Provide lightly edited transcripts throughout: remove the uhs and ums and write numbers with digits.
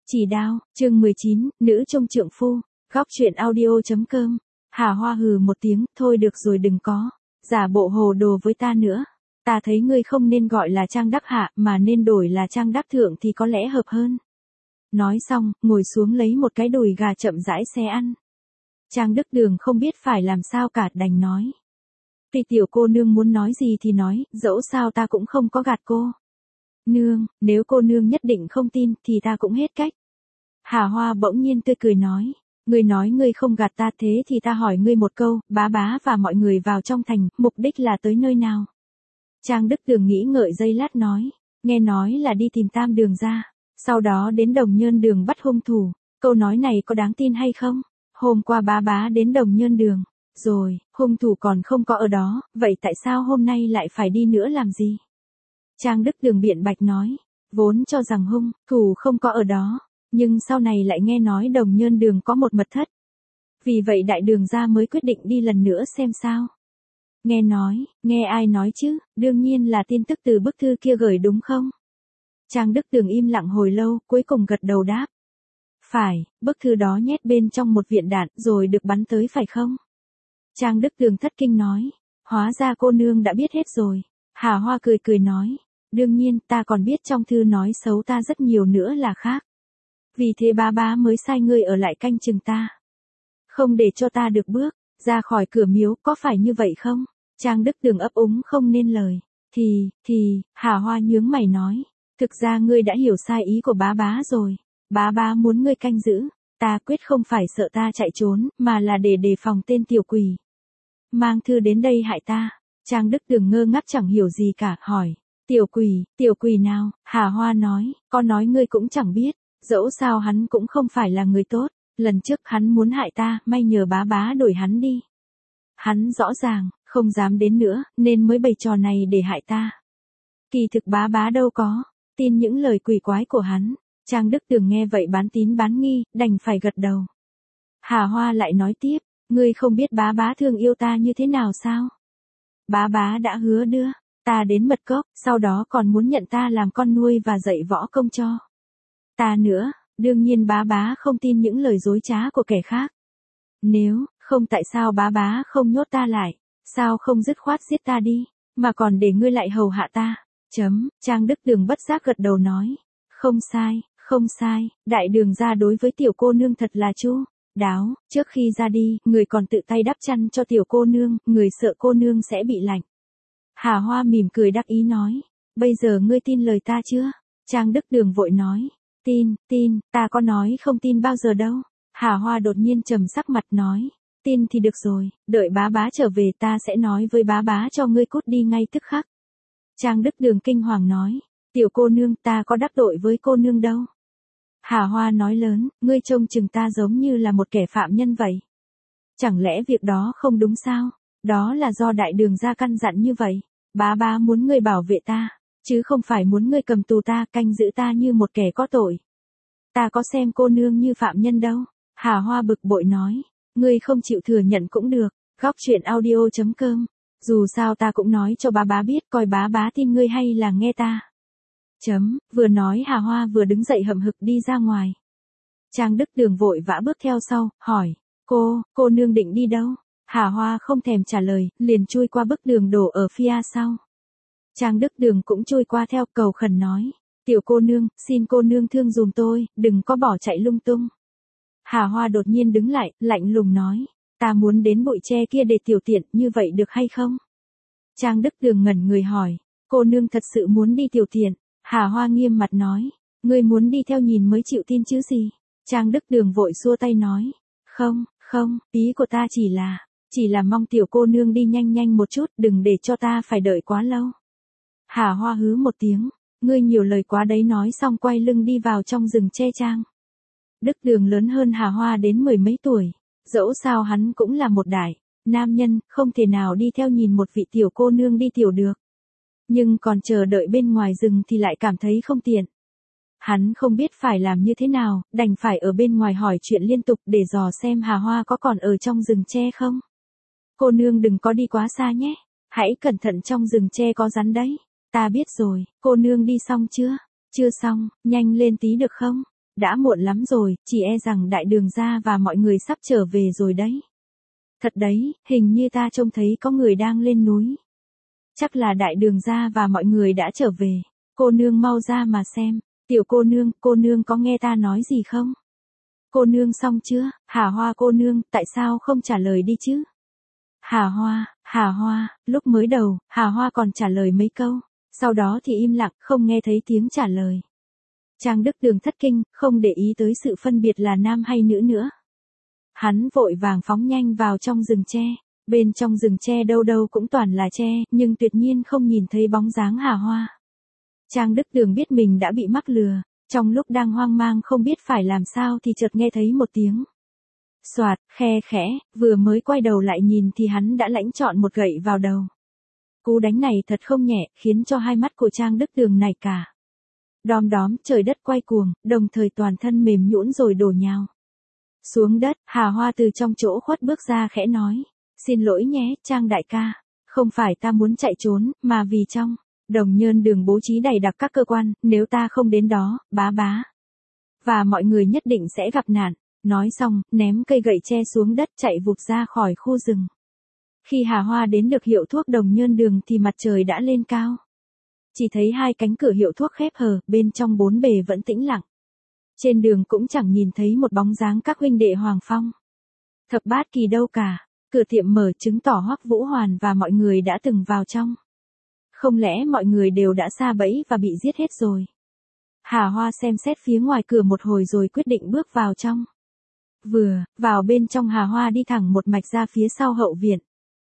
Chỉ đao, chương 19, nữ trông trượng phu, góc truyện audio.com. Hà Hoa hừ một tiếng, thôi được rồi đừng có giả bộ hồ đồ với ta nữa. Ta thấy ngươi không nên gọi là Trang Đắc Hạ mà nên đổi là Trang Đắc Thượng thì có lẽ hợp hơn. Nói xong, ngồi xuống lấy một cái đùi gà chậm rãi xé ăn. Trang Đức Đường không biết phải làm sao cả, đành nói. Tuy tiểu cô nương muốn nói gì thì nói, dẫu sao ta cũng không có gạt cô. Nương, nếu cô nương nhất định không tin thì ta cũng hết cách. Hà Hoa bỗng nhiên tươi cười nói. Ngươi nói ngươi không gạt ta, thế thì ta hỏi ngươi một câu, bá và mọi người vào trong thành, mục đích là tới nơi nào? Trang Đức Tường nghĩ ngợi giây lát nói. Nghe nói là đi tìm Tam Đường ra, sau đó đến Đồng Nhơn Đường bắt hung thủ. Câu nói này có đáng tin hay không? Hôm qua bá đến Đồng Nhơn Đường, rồi, hung thủ còn không có ở đó, vậy tại sao hôm nay lại phải đi nữa làm gì? Trang Đức Tường biện bạch nói. Vốn cho rằng hung thủ không có ở đó, nhưng sau này lại nghe nói Đồng Nhơn Đường có một mật thất. Vì vậy đại đường gia mới quyết định đi lần nữa xem sao. Nghe nói, nghe ai nói chứ, đương nhiên là tin tức từ bức thư kia gửi đúng không? Trang Đức Tường im lặng hồi lâu, cuối cùng gật đầu đáp. Phải, bức thư đó nhét bên trong một viện đạn rồi được bắn tới phải không? Trang Đức Tường thất kinh nói. Hóa ra cô nương đã biết hết rồi. Hà Hoa cười nói. Đương nhiên ta còn biết trong thư nói xấu ta rất nhiều nữa là khác. Vì thế bá mới sai ngươi ở lại canh chừng ta. Không để cho ta được bước ra khỏi cửa miếu, có phải như vậy không? Trang Đức Tường ấp úng không nên lời. Hà Hoa nhướng mày nói. Thực ra ngươi đã hiểu sai ý của bá rồi. Bá muốn ngươi canh giữ. Ta quyết không phải sợ ta chạy trốn, mà là để đề phòng tên tiểu quỷ mang thư đến đây hại ta. Trang Đức Tường ngơ ngác chẳng hiểu gì cả, hỏi. Tiểu quỷ nào? Hà Hoa nói. Có nói ngươi cũng chẳng biết. Dẫu sao hắn cũng không phải là người tốt. Lần trước hắn muốn hại ta, may nhờ bá đổi hắn đi. Hắn rõ ràng không dám đến nữa, nên mới bày trò này để hại ta. Kỳ thực bá đâu có tin những lời quỷ quái của hắn. Trang Đức Tường nghe vậy bán tín bán nghi, đành phải gật đầu. Hà Hoa lại nói tiếp. Ngươi không biết bá thương yêu ta như thế nào sao? Bá đã hứa đưa ta đến mật cốc, sau đó còn muốn nhận ta làm con nuôi và dạy võ công cho ta nữa. Đương nhiên bá không tin những lời dối trá của kẻ khác. Nếu không tại sao bá không nhốt ta lại, sao không dứt khoát giết ta đi, mà còn để ngươi lại hầu hạ ta. Trang Đức Tường bất giác gật đầu nói. Không sai, đại đường gia đối với tiểu cô nương thật là chu đáo, trước khi ra đi, người còn tự tay đắp chăn cho tiểu cô nương, người sợ cô nương sẽ bị lạnh. Hà Hoa mỉm cười đắc ý nói. Bây giờ ngươi tin lời ta chưa? Trang Đức Tường vội nói. Tin, ta có nói không tin bao giờ đâu. Hà Hoa đột nhiên trầm sắc mặt nói. Tin thì được rồi, đợi bá trở về ta sẽ nói với bá cho ngươi cút đi ngay tức khắc. Trang Đức Tường kinh hoàng nói. Tiểu cô nương, ta có đắc tội với cô nương đâu. Hà Hoa nói lớn, ngươi trông chừng ta giống như là một kẻ phạm nhân vậy. Chẳng lẽ việc đó không đúng sao? Đó là do đại đường gia căn dặn như vậy. Bá muốn ngươi bảo vệ ta, chứ không phải muốn ngươi cầm tù ta, canh giữ ta như một kẻ có tội. Ta có xem cô nương như phạm nhân đâu. Hà Hoa bực bội nói. Ngươi không chịu thừa nhận cũng được. Góc truyện audio.com. Dù sao ta cũng nói cho bá biết, coi bá tin ngươi hay là nghe ta. Vừa nói Hà Hoa vừa đứng dậy hậm hực đi ra ngoài. Trang Đức Tường vội vã bước theo sau, hỏi. Cô nương định đi đâu? Hà Hoa không thèm trả lời, liền chui qua bức đường đổ ở phía sau. Trang Đức Tường cũng chui qua theo, cầu khẩn nói. Tiểu cô nương, xin cô nương thương dùm tôi, đừng có bỏ chạy lung tung. Hà Hoa đột nhiên đứng lại, lạnh lùng nói. Ta muốn đến bụi tre kia để tiểu tiện, như vậy được hay không? Trang Đức Tường ngẩn người hỏi. Cô nương thật sự muốn đi tiểu tiện? Hà Hoa nghiêm mặt nói. Ngươi muốn đi theo nhìn mới chịu tin chứ gì? Trang Đức Tường vội xua tay nói. Không, ý của ta chỉ là mong tiểu cô nương đi nhanh một chút, đừng để cho ta phải đợi quá lâu. Hà Hoa hứ một tiếng. Ngươi nhiều lời quá đấy, nói xong quay lưng đi vào trong rừng tre. Trang Đức Tường lớn hơn Hà Hoa đến 10 mấy tuổi. Dẫu sao hắn cũng là một đại nam nhân, không thể nào đi theo nhìn một vị tiểu cô nương đi tiểu được. Nhưng còn chờ đợi bên ngoài rừng thì lại cảm thấy không tiện. Hắn không biết phải làm như thế nào, đành phải ở bên ngoài hỏi chuyện liên tục để dò xem Hà Hoa có còn ở trong rừng tre không. Cô nương đừng có đi quá xa nhé, hãy cẩn thận, trong rừng tre có rắn đấy. Ta biết rồi, cô nương đi xong chưa? Chưa xong, nhanh lên tí được không? đã muộn lắm rồi, chỉ e rằng đại đường gia và mọi người sắp trở về rồi đấy. Thật đấy, hình như ta trông thấy có người đang lên núi. Chắc là đại đường gia và mọi người đã trở về. Cô nương mau ra mà xem. Tiểu cô nương có nghe ta nói gì không? Cô nương xong chưa? Hà Hoa cô nương, tại sao không trả lời đi chứ? Hà Hoa, lúc mới đầu, Hà Hoa còn trả lời mấy câu. Sau đó thì im lặng, không nghe thấy tiếng trả lời. Trang Đức Đường thất kinh, không để ý tới sự phân biệt là nam hay nữ nữa. Hắn vội vàng phóng nhanh vào trong rừng tre. Bên trong rừng tre đâu đâu cũng toàn là tre, nhưng tuyệt nhiên không nhìn thấy bóng dáng Hà Hoa. Trang Đức Đường biết mình đã bị mắc lừa, trong lúc đang hoang mang không biết phải làm sao thì chợt nghe thấy một tiếng xoạt, khe khẽ, vừa mới quay đầu lại nhìn thì hắn đã lãnh trọn một gậy vào đầu. Cú đánh này thật không nhẹ, khiến cho hai mắt của Trang Đức Đường nảy cả. Đom đóm, trời đất quay cuồng, đồng thời toàn thân mềm nhũn rồi đổ nhào xuống đất. Hà Hoa từ trong chỗ khuất bước ra khẽ nói, xin lỗi nhé, Trang đại ca, không phải ta muốn chạy trốn, mà vì trong Đồng Nhơn Đường bố trí đầy đặc các cơ quan, nếu ta không đến đó, bá và mọi người nhất định sẽ gặp nạn. Nói xong, ném cây gậy tre xuống đất chạy vụt ra khỏi khu rừng. Khi Hà Hoa đến được hiệu thuốc Đồng Nhơn Đường thì mặt trời đã lên cao. Chỉ thấy hai cánh cửa hiệu thuốc khép hờ, bên trong bốn bề vẫn tĩnh lặng. Trên đường cũng chẳng nhìn thấy một bóng dáng các huynh đệ Hoàng Phong, Thập Bát Kỳ đâu cả. Cửa tiệm mở chứng tỏ Hoắc Vũ Hoàn và mọi người đã từng vào trong. Không lẽ mọi người đều đã sa bẫy và bị giết hết rồi? Hà Hoa xem xét phía ngoài cửa một hồi rồi quyết định bước vào trong. Vừa vào bên trong Hà Hoa đi thẳng một mạch ra phía sau hậu viện.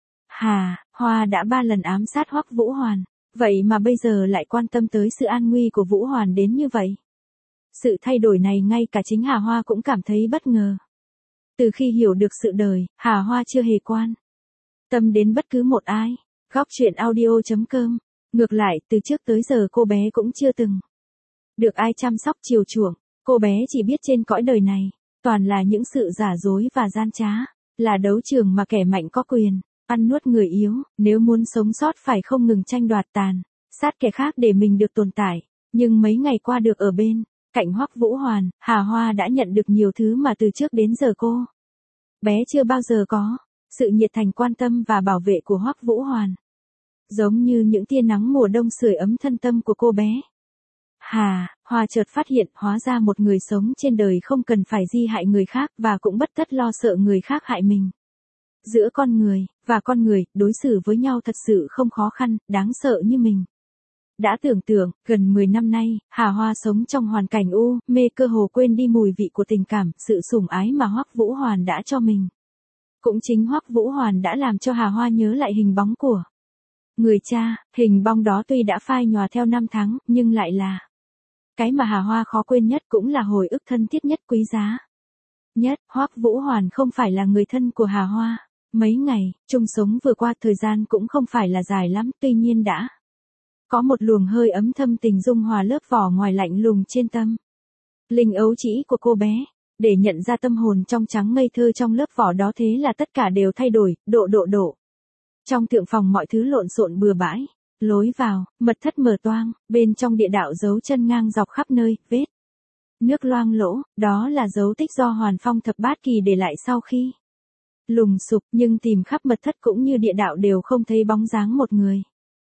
Hà Hoa đã 3 lần ám sát Hoắc Vũ Hoàn, vậy mà bây giờ lại quan tâm tới sự an nguy của Vũ Hoàn đến như vậy. Sự thay đổi này ngay cả chính Hà Hoa cũng cảm thấy bất ngờ. Từ khi hiểu được sự đời, Hà Hoa chưa hề quan tâm đến bất cứ một ai. Góc truyện audio.com. Ngược lại, từ trước tới giờ cô bé cũng chưa từng được ai chăm sóc chiều chuộng. Cô bé chỉ biết trên cõi đời này toàn là những sự giả dối và gian trá, là đấu trường mà kẻ mạnh có quyền ăn nuốt người yếu, nếu muốn sống sót phải không ngừng tranh đoạt tàn sát kẻ khác để mình được tồn tại. Nhưng mấy ngày qua được ở bên cạnh Hoắc Vũ Hoàn, Hà Hoa đã nhận được nhiều thứ mà từ trước đến giờ cô bé chưa bao giờ có. Sự nhiệt thành quan tâm và bảo vệ của Hoắc Vũ Hoàn, giống như những tia nắng mùa đông sưởi ấm thân tâm của cô bé. Hà Hoa chợt phát hiện hóa ra một người sống trên đời không cần phải gi hại người khác và cũng bất tất lo sợ người khác hại mình. Giữa con người và con người, đối xử với nhau thật sự không khó khăn, đáng sợ như mình đã tưởng tượng. Gần 10 năm nay, Hà Hoa sống trong hoàn cảnh u mê, cơ hồ quên đi mùi vị của tình cảm, sự sủng ái mà Hoắc Vũ Hoàn đã cho mình. Cũng chính Hoắc Vũ Hoàn đã làm cho Hà Hoa nhớ lại hình bóng của người cha. Hình bóng đó tuy đã phai nhòa theo năm tháng, nhưng lại là cái mà Hà Hoa khó quên nhất, cũng là hồi ức thân thiết nhất, quý giá nhất. Hoắc Vũ Hoàn không phải là người thân của Hà Hoa. Mấy ngày chung sống vừa qua, thời gian cũng không phải là dài lắm, tuy nhiên đã có một luồng hơi ấm thâm tình dung hòa lớp vỏ ngoài lạnh lùng trên tâm linh ấu trĩ của cô bé. Để nhận ra tâm hồn trong trắng ngây thơ trong lớp vỏ đó, thế là tất cả đều thay đổi. Độ. Trong thượng phòng mọi thứ lộn xộn bừa bãi. Lối vào, mật thất mở toang, bên trong địa đạo dấu chân ngang dọc khắp nơi, vết nước loang lỗ, đó là dấu tích do Hoàn Phong Thập Bát Kỳ để lại sau khi lùng sục, nhưng tìm khắp mật thất cũng như địa đạo đều không thấy bóng dáng một người.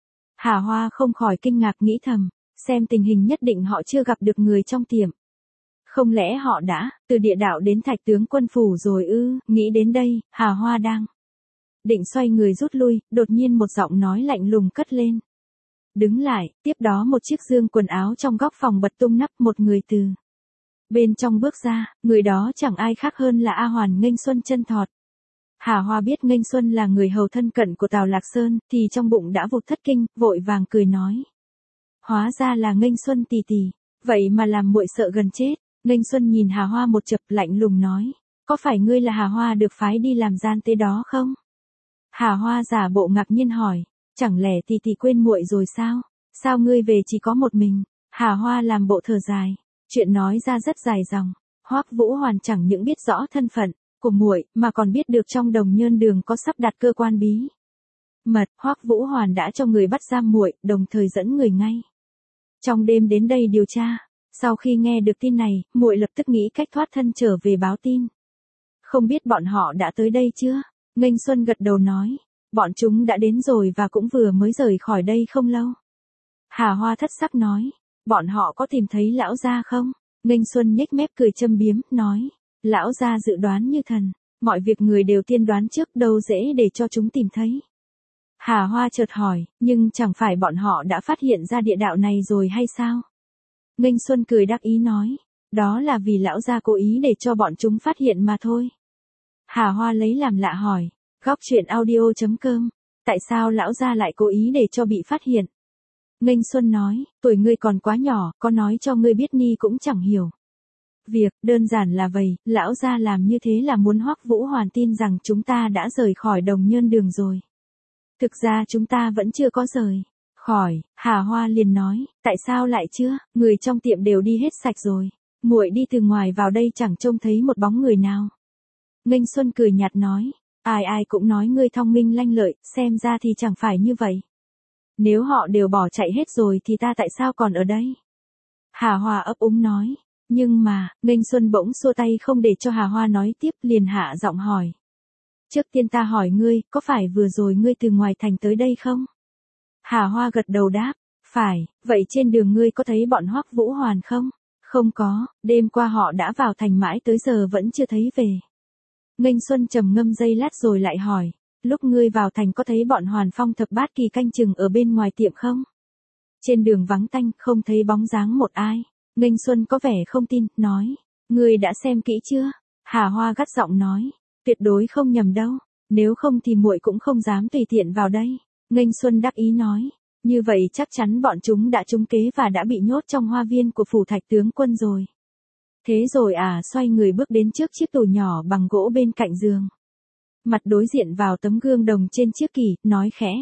Hà Hoa không khỏi kinh ngạc, nghĩ thầm, xem tình hình nhất định họ chưa gặp được người trong tiệm. Không lẽ họ đã từ địa đạo đến Thạch Tướng Quân phủ rồi ư? Nghĩ đến đây, Hà Hoa đang định xoay người rút lui, đột nhiên một giọng nói lạnh lùng cất lên. Đứng lại. Tiếp đó một chiếc dương quần áo trong góc phòng bật tung nắp, một người từ bên trong bước ra. Người đó chẳng ai khác hơn là A Hoàn Nghênh Xuân Chân Thọt. Hà Hoa biết Nghênh Xuân là người hầu thân cận của Tào Lạc Sơn, thì trong bụng đã vụt thất kinh, vội vàng cười nói. Hóa ra là Nghênh Xuân tỷ tỷ, vậy mà làm muội sợ gần chết. Nghênh Xuân nhìn Hà Hoa một chập, lạnh lùng nói, có phải ngươi là Hà Hoa được phái đi làm gian tế đó không? Hà Hoa giả bộ ngạc nhiên hỏi, chẳng lẽ tỷ tỷ quên muội rồi sao? Sao ngươi về chỉ có một mình? Hà Hoa làm bộ thở dài, chuyện nói ra rất dài dòng. Hoắc Vũ Hoàn chẳng những biết rõ thân phận của muội, mà còn biết được trong Đồng Nhơn Đường có sắp đặt cơ quan bí mật. Hoắc Vũ Hoàn đã cho người bắt giam muội, đồng thời dẫn người ngay trong đêm đến đây điều tra. Sau khi nghe được tin này, muội lập tức nghĩ cách thoát thân trở về báo tin. Không biết bọn họ đã tới đây chưa? Nghênh Xuân gật đầu nói. Bọn chúng đã đến rồi và cũng vừa mới rời khỏi đây không lâu. Hà Hoa thất sắc nói. Bọn họ có tìm thấy lão gia không? Nghênh Xuân nhếch mép cười châm biếm, nói. Lão gia dự đoán như thần. Mọi việc người đều tiên đoán trước, đâu dễ để cho chúng tìm thấy. Hà Hoa chợt hỏi, nhưng chẳng phải bọn họ đã phát hiện ra địa đạo này rồi hay sao? Nghênh Xuân cười đắc ý nói. Đó là vì lão gia cố ý để cho bọn chúng phát hiện mà thôi. Hà Hoa lấy làm lạ hỏi. Góc truyện audio.com. Tại sao lão gia lại cố ý để cho bị phát hiện? Nghênh Xuân nói, tuổi ngươi còn quá nhỏ, có nói cho ngươi biết ni cũng chẳng hiểu. Việc, đơn giản là vậy, lão gia làm như thế là muốn Hoắc Vũ Hoàn tin rằng chúng ta đã rời khỏi Đồng Nhơn Đường rồi. Thực ra chúng ta vẫn chưa có rời khỏi. Hà Hoa liền nói, tại sao lại chưa, người trong tiệm đều đi hết sạch rồi. Muội đi từ ngoài vào đây chẳng trông thấy một bóng người nào. Nghênh Xuân cười nhạt nói, ai ai cũng nói ngươi thông minh lanh lợi, xem ra thì chẳng phải như vậy. Nếu họ đều bỏ chạy hết rồi thì ta tại sao còn ở đây? Hà Hoa ấp úng nói. Nhưng mà, Nghênh Xuân bỗng xua tay không để cho Hà Hoa nói tiếp, liền hạ giọng hỏi. Trước tiên ta hỏi ngươi, có phải vừa rồi ngươi từ ngoài thành tới đây không? Hà Hoa gật đầu đáp, phải, vậy trên đường ngươi có thấy bọn Hoắc Vũ Hoàn không? Không có, đêm qua họ đã vào thành mãi tới giờ vẫn chưa thấy về. Nghênh Xuân trầm ngâm giây lát rồi lại hỏi, lúc ngươi vào thành có thấy bọn Hoàn Phong thập bát kỳ canh chừng ở bên ngoài tiệm không? Trên đường vắng tanh, không thấy bóng dáng một ai. Nghênh Xuân có vẻ không tin, nói, ngươi đã xem kỹ chưa? Hà Hoa gắt giọng nói, tuyệt đối không nhầm đâu, nếu không thì muội cũng không dám tùy tiện vào đây. Nghênh Xuân đắc ý nói, như vậy chắc chắn bọn chúng đã trúng kế và đã bị nhốt trong hoa viên của phủ Thạch tướng quân rồi. Thế rồi xoay người bước đến trước chiếc tủ nhỏ bằng gỗ bên cạnh giường. Mặt đối diện vào tấm gương đồng trên chiếc kỷ, nói khẽ.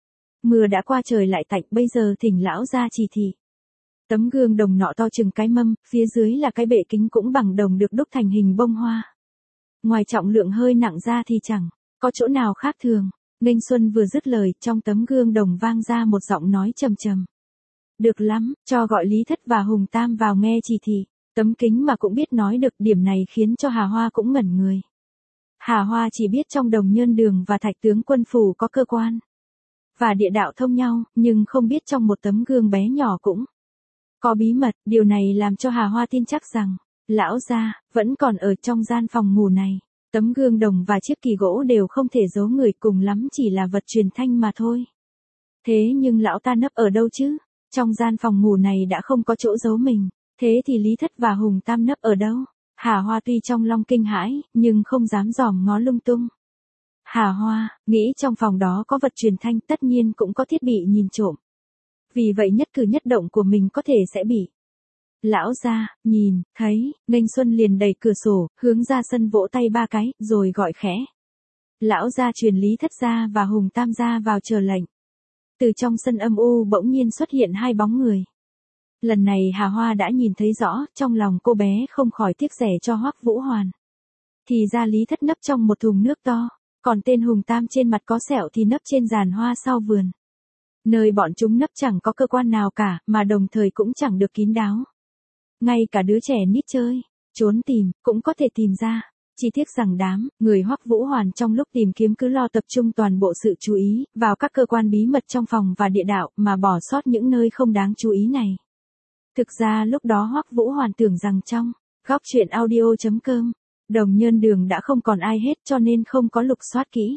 Mưa đã qua trời lại tạnh, bây giờ thỉnh lão ra chỉ thị. Tấm gương đồng nọ to chừng cái mâm, phía dưới là cái bệ kính cũng bằng đồng được đúc thành hình bông hoa. Ngoài trọng lượng hơi nặng ra thì chẳng có chỗ nào khác thường. Nghênh Xuân vừa dứt lời, trong tấm gương đồng vang ra một giọng nói trầm trầm. Được lắm, cho gọi Lý Thất và Hùng Tam vào nghe chỉ thị. Tấm kính mà cũng biết nói được, điểm này khiến cho Hà Hoa cũng ngẩn người. Hà Hoa chỉ biết trong Đồng Nhơn Đường và Thạch tướng quân phủ có cơ quan và địa đạo thông nhau, nhưng không biết trong một tấm gương bé nhỏ cũng có bí mật. Điều này làm cho Hà Hoa tin chắc rằng lão gia vẫn còn ở trong gian phòng ngủ này. Tấm gương đồng và chiếc kỳ gỗ đều không thể giấu người, cùng lắm chỉ là vật truyền thanh mà thôi. Thế nhưng lão ta nấp ở đâu chứ? Trong gian phòng ngủ này đã không có chỗ giấu mình. Thế thì Lý Thất và Hùng Tam nấp ở đâu? Hà Hoa tuy trong lòng kinh hãi, nhưng không dám dòm ngó lung tung. Hà Hoa nghĩ trong phòng đó có vật truyền thanh, tất nhiên cũng có thiết bị nhìn trộm. Vì vậy nhất cử nhất động của mình có thể sẽ bị lão gia nhìn thấy. Nghênh Xuân liền đẩy cửa sổ, hướng ra sân vỗ tay ba cái, rồi gọi khẽ. Lão gia truyền Lý Thất gia và Hùng Tam gia vào chờ lệnh. Từ trong sân âm u bỗng nhiên xuất hiện hai bóng người. Lần này Hà Hoa đã nhìn thấy rõ, trong lòng cô bé không khỏi tiếc rẻ cho Hoắc Vũ Hoàn. Thì ra Lý Thất nấp trong một thùng nước to, còn tên Hùng Tam trên mặt có sẹo thì nấp trên giàn hoa sau vườn. Nơi bọn chúng nấp chẳng có cơ quan nào cả, mà đồng thời cũng chẳng được kín đáo. Ngay cả đứa trẻ nít chơi, trốn tìm, cũng có thể tìm ra. Chỉ tiếc rằng đám người Hoắc Vũ Hoàn trong lúc tìm kiếm cứ lo tập trung toàn bộ sự chú ý vào các cơ quan bí mật trong phòng và địa đạo, mà bỏ sót những nơi không đáng chú ý này. Thực ra lúc đó Hoắc Vũ Hoàn tưởng rằng trong góc truyện audio.com, Đồng Nhơn Đường đã không còn ai hết, cho nên không có lục soát kỹ.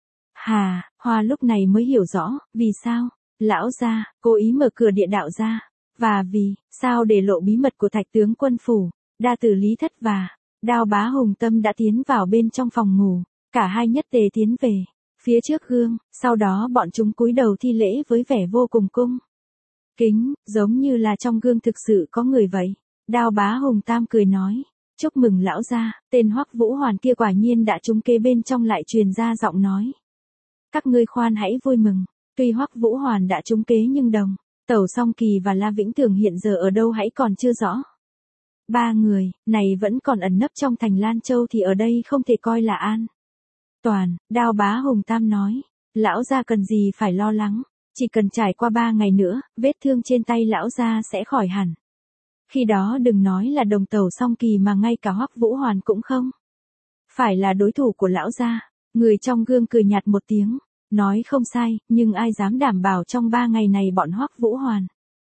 Hà Hoa lúc này mới hiểu rõ, vì sao lão gia cố ý mở cửa địa đạo ra, và vì sao để lộ bí mật của Thạch tướng quân phủ. Đa tử Lý Thất và Đao Bá Hùng Tâm đã tiến vào bên trong phòng ngủ, cả hai nhất tề tiến về phía trước gương, sau đó bọn chúng cúi đầu thi lễ với vẻ vô cùng cung kính, giống như là trong gương thực sự có người vậy. Đao Bá Hùng Tam cười nói, chúc mừng lão gia, tên Hoắc Vũ Hoàn kia quả nhiên đã trúng kế. Bên trong lại truyền ra giọng nói, các ngươi khoan hãy vui mừng, tuy Hoắc Vũ Hoàn đã trúng kế nhưng Đồng Tẩu Song Kỳ và La Vĩnh Tường hiện giờ ở đâu hãy còn chưa rõ. Ba người này vẫn còn ẩn nấp trong thành Lan Châu thì ở đây không thể coi là an toàn. Đao Bá Hùng Tam nói, lão gia cần gì phải lo lắng, chỉ cần trải qua 3 ngày nữa, vết thương trên tay lão gia sẽ khỏi hẳn. Khi đó đừng nói là đồng tẩu song kỳ mà ngay cả Hoắc Vũ Hoàn cũng không phải là đối thủ của lão gia. Người trong gương cười nhạt một tiếng, nói không sai, nhưng ai dám đảm bảo trong 3 ngày này bọn Hoắc Vũ Hoàn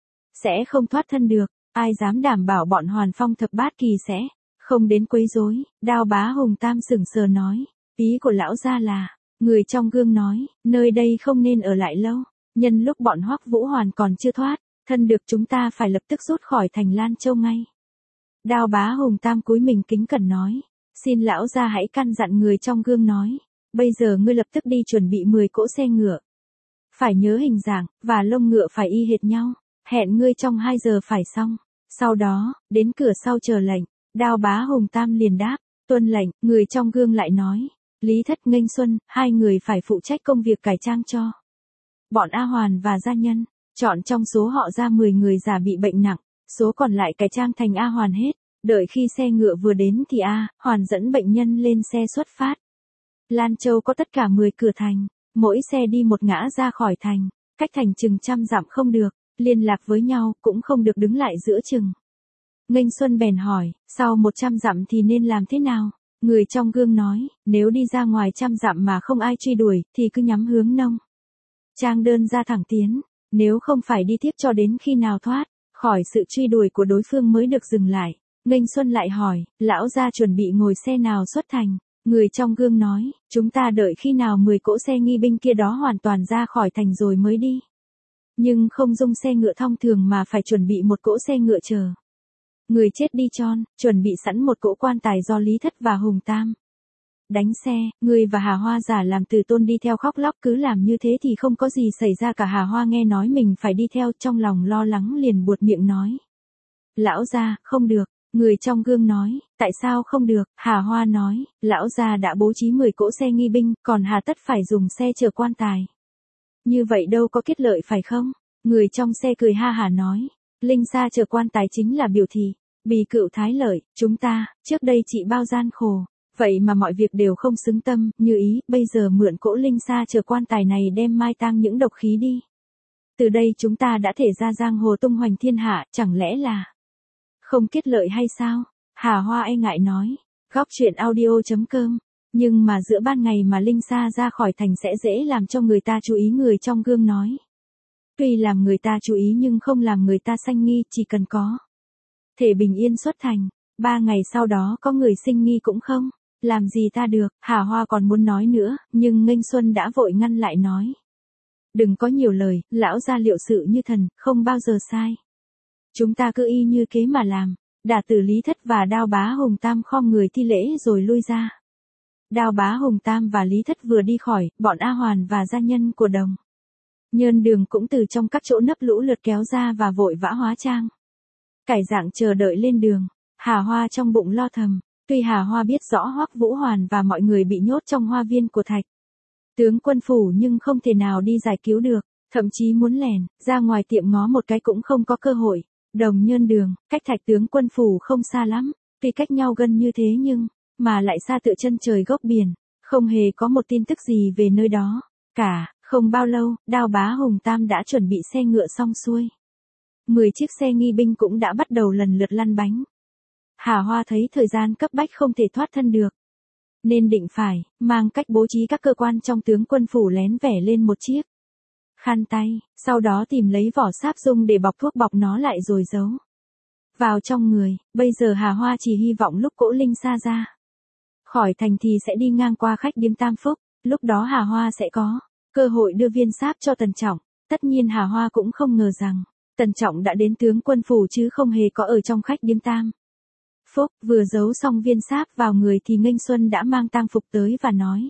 sẽ không thoát thân được, ai dám đảm bảo bọn Hoàn Phong thập bát kỳ sẽ không đến quấy rối. Đao Bá Hùng Tam sững sờ nói, ý của lão gia là, người trong gương nói, nơi đây không nên ở lại lâu, nhân lúc bọn Hoắc Vũ Hoàn còn chưa thoát thân được chúng ta phải lập tức rút khỏi thành Lan Châu ngay. Đao Bá Hùng Tam cúi mình kính cẩn nói, xin lão gia hãy căn dặn người trong gương nói, bây giờ ngươi lập tức đi chuẩn bị 10 cỗ xe ngựa. Phải nhớ hình dạng, và lông ngựa phải y hệt nhau, hẹn ngươi trong 2 giờ phải xong. Sau đó, đến cửa sau chờ lệnh. Đao Bá Hùng Tam liền đáp, tuân lệnh. Người trong gương lại nói, Lý Thất Nghênh Xuân, 2 người phải phụ trách công việc cải trang cho bọn A Hoàn và gia nhân, chọn trong số họ ra 10 người già bị bệnh nặng, số còn lại cải trang thành A Hoàn hết. Đợi khi xe ngựa vừa đến thì A Hoàn dẫn bệnh nhân lên xe xuất phát. Lan Châu có tất cả 10 cửa thành, mỗi xe đi một ngã ra khỏi thành, cách thành chừng 100 dặm không được, liên lạc với nhau cũng không được đứng lại giữa chừng. Nghênh Xuân bèn hỏi, sau 100 dặm thì nên làm thế nào? Người trong gương nói, nếu đi ra ngoài 100 dặm mà không ai truy đuổi, thì cứ nhắm hướng nông Trang Đơn ra thẳng tiến, nếu không phải đi tiếp cho đến khi nào thoát khỏi sự truy đuổi của đối phương mới được dừng lại. Nghênh Xuân lại hỏi, lão gia chuẩn bị ngồi xe nào xuất thành? Người trong gương nói, chúng ta đợi khi nào 10 cỗ xe nghi binh kia đó hoàn toàn ra khỏi thành rồi mới đi. Nhưng không dung xe ngựa thông thường mà phải chuẩn bị một cỗ xe ngựa chờ người chết đi tròn, chuẩn bị sẵn một cỗ quan tài do Lý Thất và Hùng Tam đánh xe. Người và Hà Hoa giả làm Từ Tôn đi theo khóc lóc, cứ làm như thế thì không có gì xảy ra cả. Hà Hoa nghe nói mình phải đi theo, trong lòng lo lắng liền buột miệng nói, lão gia, không được. Người trong gương nói, tại sao không được? Hà Hoa nói, lão gia đã bố trí 10 cỗ xe nghi binh, còn hà tất phải dùng xe chở quan tài. Như vậy đâu có kết lợi phải không? Người trong xe cười ha hả nói, linh xa chở quan tài chính là biểu thị bì cựu thái lợi, chúng ta trước đây chị bao gian khổ, vậy mà mọi việc đều không xứng tâm như ý, bây giờ mượn cỗ linh xa chở quan tài này đem mai tang những độc khí đi. Từ đây chúng ta đã thể ra giang hồ tung hoành thiên hạ, chẳng lẽ là không kết lợi hay sao? Hà Hoa e ngại nói, góc chuyện audio.com, nhưng mà giữa ban ngày mà linh xa ra khỏi thành sẽ dễ làm cho người ta chú ý. Người trong gương nói, tuy làm người ta chú ý nhưng không làm người ta sanh nghi, chỉ cần có thể bình yên xuất thành, 3 ngày sau đó có người sinh nghi cũng không làm gì ta được. Hà Hoa còn muốn nói nữa, nhưng Nghênh Xuân đã vội ngăn lại nói, đừng có nhiều lời, lão gia liệu sự như thần, không bao giờ sai. Chúng ta cứ y như kế mà làm. Đả tử Lý Thất và Đao Bá Hùng Tam khom người thi lễ rồi lui ra. Đao Bá Hùng Tam và Lý Thất vừa đi khỏi, bọn A Hoàn và gia nhân của Đồng Nhơn Đường cũng từ trong các chỗ nấp lũ lượt kéo ra và vội vã hóa trang cải dạng chờ đợi lên đường. Hà Hoa trong bụng lo thầm, tuy Hà Hoa biết rõ Hoắc Vũ Hoàn và mọi người bị nhốt trong hoa viên của Thạch tướng quân phủ nhưng không thể nào đi giải cứu được, thậm chí muốn lẻn ra ngoài tiệm ngó một cái cũng không có cơ hội. Đồng Nhơn Đường, cách Thạch tướng quân phủ không xa lắm, tuy cách nhau gần như thế nhưng mà lại xa tựa chân trời góc biển, không hề có một tin tức gì về nơi đó cả. Không bao lâu, Đao Bá Hùng Tam đã chuẩn bị xe ngựa xong xuôi. 10 chiếc xe nghi binh cũng đã bắt đầu lần lượt lăn bánh. Hà Hoa thấy thời gian cấp bách không thể thoát thân được, nên định phải mang cách bố trí các cơ quan trong tướng quân phủ lén vẽ lên một chiếc khăn tay, sau đó tìm lấy vỏ sáp dung để bọc thuốc bọc nó lại rồi giấu vào trong người. Bây giờ Hà Hoa chỉ hy vọng lúc cỗ linh xa ra khỏi thành thì sẽ đi ngang qua khách điếm Tam Phúc, lúc đó Hà Hoa sẽ có cơ hội đưa viên sáp cho Tần Trọng. Tất nhiên Hà Hoa cũng không ngờ rằng Tần Trọng đã đến tướng quân phủ chứ không hề có ở trong khách điếm Tam Phúc. Vừa giấu xong viên sáp vào người thì Nghênh Xuân đã mang tang phục tới và nói,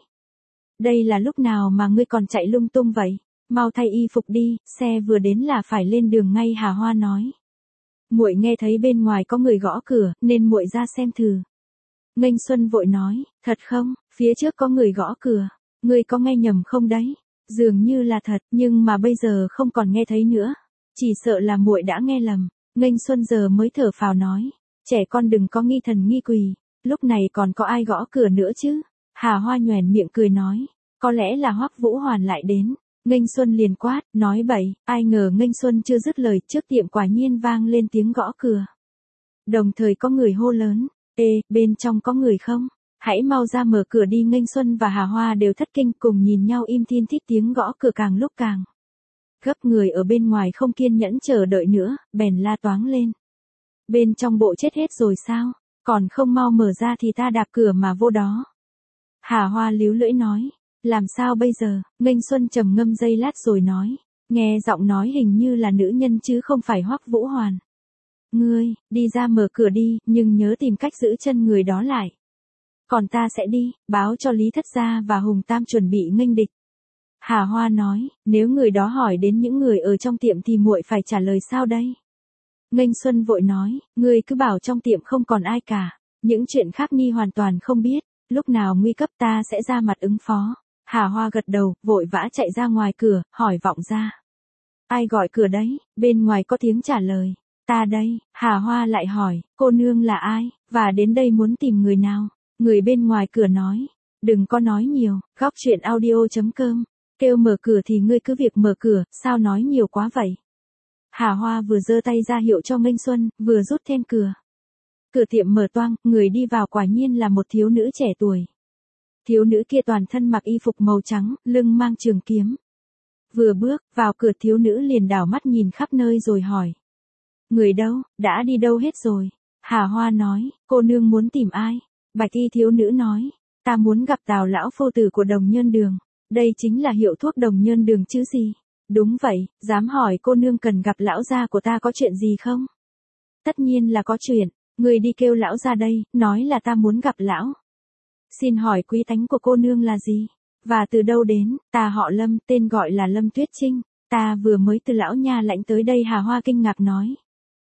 đây là lúc nào mà ngươi còn chạy lung tung vậy? Mau thay y phục đi, xe vừa đến là phải lên đường ngay. Hà Hoa nói, muội nghe thấy bên ngoài có người gõ cửa nên muội ra xem thử. Nghênh Xuân vội nói, thật không? Phía trước có người gõ cửa, ngươi có nghe nhầm không đấy? Dường như là thật, nhưng mà bây giờ không còn nghe thấy nữa, chỉ sợ là muội đã nghe lầm. Nghênh Xuân giờ mới thở phào nói, trẻ con đừng có nghi thần nghi quỷ, lúc này còn có ai gõ cửa nữa chứ? Hà Hoa nhoẻn miệng cười nói, có lẽ là Hoắc Vũ Hoàn lại đến. Nghênh Xuân liền quát, nói bậy. Ai ngờ Nghênh Xuân chưa dứt lời, trước tiệm quả nhiên vang lên tiếng gõ cửa. Đồng thời có người hô lớn, ê, bên trong có người không? Hãy mau ra mở cửa đi. Nghênh Xuân và Hà Hoa đều thất kinh cùng nhìn nhau im thiên thít, tiếng gõ cửa càng lúc càng gấp. Người ở bên ngoài không kiên nhẫn chờ đợi nữa, bèn la toáng lên. Bên trong bộ chết hết rồi sao? Còn không mau mở ra thì ta đạp cửa mà vô đó. Hà Hoa líu lưỡi nói, làm sao bây giờ? Nghênh Xuân trầm ngâm giây lát rồi nói, nghe giọng nói hình như là nữ nhân chứ không phải Hoắc Vũ Hoàn. Ngươi, đi ra mở cửa đi, nhưng nhớ tìm cách giữ chân người đó lại. Còn ta sẽ đi, báo cho Lý Thất Gia và Hùng Tam chuẩn bị nghênh địch. Hà Hoa nói, nếu người đó hỏi đến những người ở trong tiệm thì muội phải trả lời sao đây? Nghênh Xuân vội nói, ngươi cứ bảo trong tiệm không còn ai cả. Những chuyện khác Nhi hoàn toàn không biết, lúc nào nguy cấp ta sẽ ra mặt ứng phó. Hà Hoa gật đầu, vội vã chạy ra ngoài cửa, hỏi vọng ra. Ai gọi cửa đấy? Bên ngoài có tiếng trả lời. Ta đây. Hà Hoa lại hỏi, cô nương là ai, và đến đây muốn tìm người nào? Người bên ngoài cửa nói, đừng có nói nhiều. Góc truyện audio.com. Kêu mở cửa thì ngươi cứ việc mở cửa, sao nói nhiều quá vậy? Hà Hoa vừa giơ tay ra hiệu cho Nghênh Xuân, vừa rút then cửa. Cửa tiệm mở toang, người đi vào quả nhiên là một thiếu nữ trẻ tuổi. Thiếu nữ kia toàn thân mặc y phục màu trắng, lưng mang trường kiếm. Vừa bước vào cửa, thiếu nữ liền đảo mắt nhìn khắp nơi rồi hỏi. Người đâu, đã đi đâu hết rồi? Hà Hoa nói, cô nương muốn tìm ai? Bạch y thiếu nữ nói, ta muốn gặp Tào lão phu tử của Đồng Nhơn Đường. Đây chính là hiệu thuốc Đồng Nhơn Đường chứ gì? Đúng vậy, dám hỏi cô nương cần gặp lão gia của ta có chuyện gì không? Tất nhiên là có chuyện, người đi kêu lão ra đây, nói là ta muốn gặp lão. Xin hỏi quý tánh của cô nương là gì? Và từ đâu đến? Ta họ Lâm, tên gọi là Lâm Tuyết Trinh. Ta vừa mới từ lão nha lãnh tới đây. Hà Hoa kinh ngạc nói.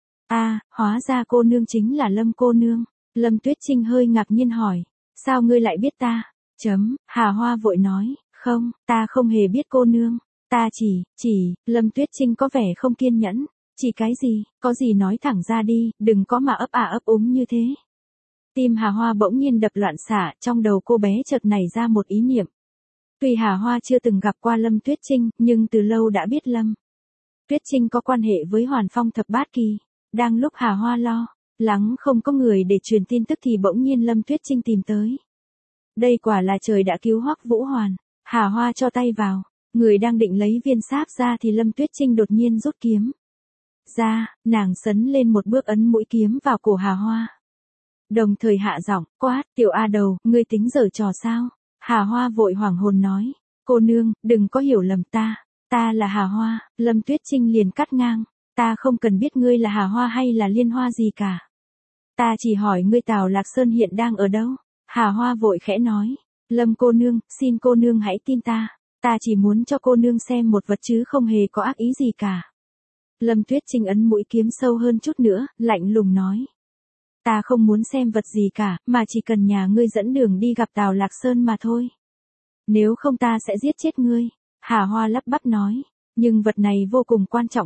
Hóa ra cô nương chính là Lâm cô nương. Lâm Tuyết Trinh hơi ngạc nhiên hỏi. Sao ngươi lại biết ta? Hà Hoa vội nói. Không, ta không hề biết cô nương. Ta Lâm Tuyết Trinh có vẻ không kiên nhẫn. Chỉ cái gì, có gì nói thẳng ra đi, đừng có mà ấp úng như thế. Tim Hà Hoa bỗng nhiên đập loạn xạ, trong đầu cô bé chợt nảy ra một ý niệm. Tuy Hà Hoa chưa từng gặp qua Lâm Tuyết Trinh, nhưng từ lâu đã biết Lâm Tuyết Trinh có quan hệ với Hoàn Phong Thập Bát Kỳ. Đang lúc Hà Hoa lo lắng không có người để truyền tin tức thì bỗng nhiên Lâm Tuyết Trinh tìm tới. Đây quả là trời đã cứu Hoắc Vũ Hoàn. Hà Hoa cho tay vào, người đang định lấy viên sáp ra thì Lâm Tuyết Trinh đột nhiên rút kiếm ra, nàng sấn lên một bước ấn mũi kiếm vào cổ Hà Hoa. Đồng thời hạ giọng, quát, tiểu A Đầu, ngươi tính giở trò sao? Hà Hoa vội hoảng hồn nói, cô nương, đừng có hiểu lầm ta là Hà Hoa. Lâm Tuyết Trinh liền cắt ngang, ta không cần biết ngươi là Hà Hoa hay là Liên Hoa gì cả. Ta chỉ hỏi ngươi Tào Lạc Sơn hiện đang ở đâu? Hà Hoa vội khẽ nói, Lâm cô nương, xin cô nương hãy tin ta chỉ muốn cho cô nương xem một vật chứ không hề có ác ý gì cả. Lâm Tuyết Trinh ấn mũi kiếm sâu hơn chút nữa, lạnh lùng nói. Ta không muốn xem vật gì cả, mà chỉ cần nhà ngươi dẫn đường đi gặp Tào Lạc Sơn mà thôi. Nếu không ta sẽ giết chết ngươi. Hà Hoa lắp bắp nói, nhưng vật này vô cùng quan trọng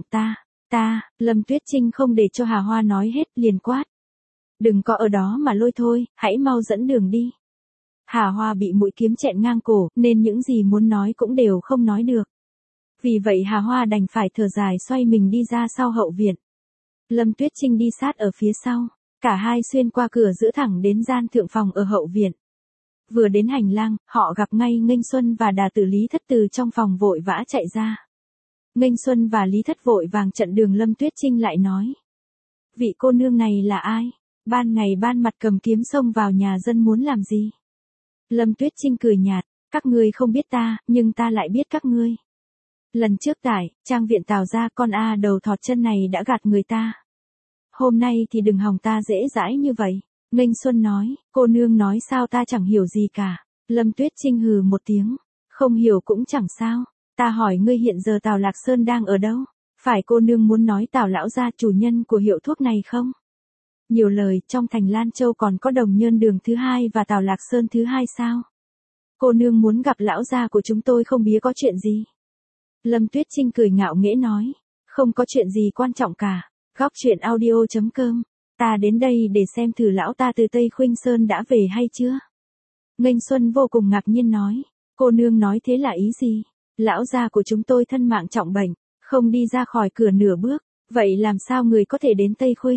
Lâm Tuyết Trinh không để cho Hà Hoa nói hết, liền quát. Đừng có ở đó mà lôi thôi, hãy mau dẫn đường đi. Hà Hoa bị mũi kiếm chẹn ngang cổ, nên những gì muốn nói cũng đều không nói được. Vì vậy Hà Hoa đành phải thở dài xoay mình đi ra sau hậu viện. Lâm Tuyết Trinh đi sát ở phía sau. Cả hai xuyên qua cửa giữa thẳng đến gian thượng phòng ở hậu viện. Vừa đến hành lang, họ gặp ngay Nghênh Xuân và Đà Tử. Lý Thất từ trong phòng vội vã chạy ra. Nghênh Xuân và Lý Thất vội vàng chặn đường. Lâm Tuyết Trinh lại nói. Vị cô nương này là ai? Ban ngày ban mặt cầm kiếm xông vào nhà dân muốn làm gì? Lâm Tuyết Trinh cười nhạt. Các ngươi không biết ta, nhưng ta lại biết các ngươi. Lần trước tại trang viện Tào gia, con A Đầu thọt chân này đã gạt người ta. Hôm nay thì đừng hòng ta dễ dãi như vậy. Nghênh Xuân nói, cô nương nói sao ta chẳng hiểu gì cả. Lâm Tuyết Trinh hừ một tiếng, không hiểu cũng chẳng sao. Ta hỏi ngươi hiện giờ Tào Lạc Sơn đang ở đâu? Phải cô nương muốn nói Tào lão gia chủ nhân của hiệu thuốc này không? Nhiều lời, trong thành Lan Châu còn có Đồng Nhơn Đường thứ hai và Tào Lạc Sơn thứ hai sao? Cô nương muốn gặp lão gia của chúng tôi không biết có chuyện gì? Lâm Tuyết Trinh cười ngạo nghễ nói, không có chuyện gì quan trọng cả. Góc truyện audio.com. Ta đến đây để xem thử lão ta từ Tây Khuynh Sơn đã về hay chưa. Nghênh Xuân vô cùng ngạc nhiên nói. Cô nương nói thế là ý gì? Lão gia của chúng tôi thân mạng trọng bệnh, không đi ra khỏi cửa nửa bước. Vậy làm sao người có thể đến Tây Khuynh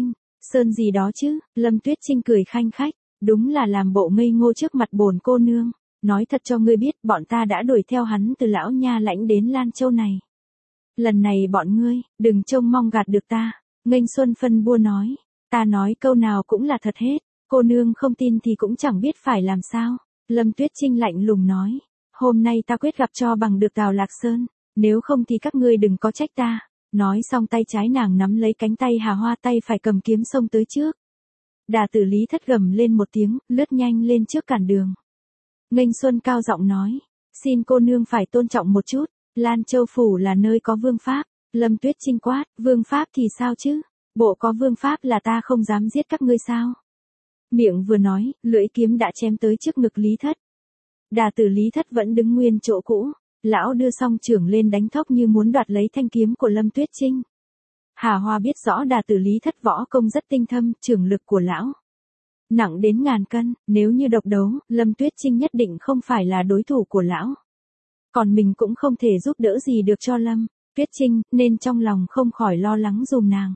Sơn gì đó chứ, Lâm Tuyết Trinh cười khanh khách, đúng là làm bộ ngây ngô trước mặt bổn cô nương. Nói thật cho ngươi biết, bọn ta đã đuổi theo hắn từ lão nha lãnh đến Lan Châu này. Lần này bọn ngươi, đừng trông mong gạt được ta. Nghênh Xuân phân bua nói, ta nói câu nào cũng là thật hết, cô nương không tin thì cũng chẳng biết phải làm sao. Lâm Tuyết Trinh lạnh lùng nói, hôm nay ta quyết gặp cho bằng được Tào Lạc Sơn, nếu không thì các ngươi đừng có trách ta. Nói xong tay trái nàng nắm lấy cánh tay Hà Hoa, tay phải cầm kiếm xông tới trước. Đà tử Lý Thất gầm lên một tiếng, lướt nhanh lên trước cản đường. Nghênh Xuân cao giọng nói, xin cô nương phải tôn trọng một chút, Lan Châu Phủ là nơi có vương pháp. Lâm Tuyết Trinh quát, vương pháp thì sao chứ, bộ có vương pháp là ta không dám giết các ngươi sao. Miệng vừa nói, lưỡi kiếm đã chém tới trước ngực Lý Thất. Đà tử Lý Thất vẫn đứng nguyên chỗ cũ, lão đưa song chưởng lên đánh thốc như muốn đoạt lấy thanh kiếm của Lâm Tuyết Trinh. Hà Hoa biết rõ Đà tử Lý Thất võ công rất tinh thâm, chưởng lực của lão nặng đến ngàn cân, nếu như độc đấu, Lâm Tuyết Trinh nhất định không phải là đối thủ của lão. Còn mình cũng không thể giúp đỡ gì được cho Lâm Tuyết Trinh, nên trong lòng không khỏi lo lắng dùm nàng.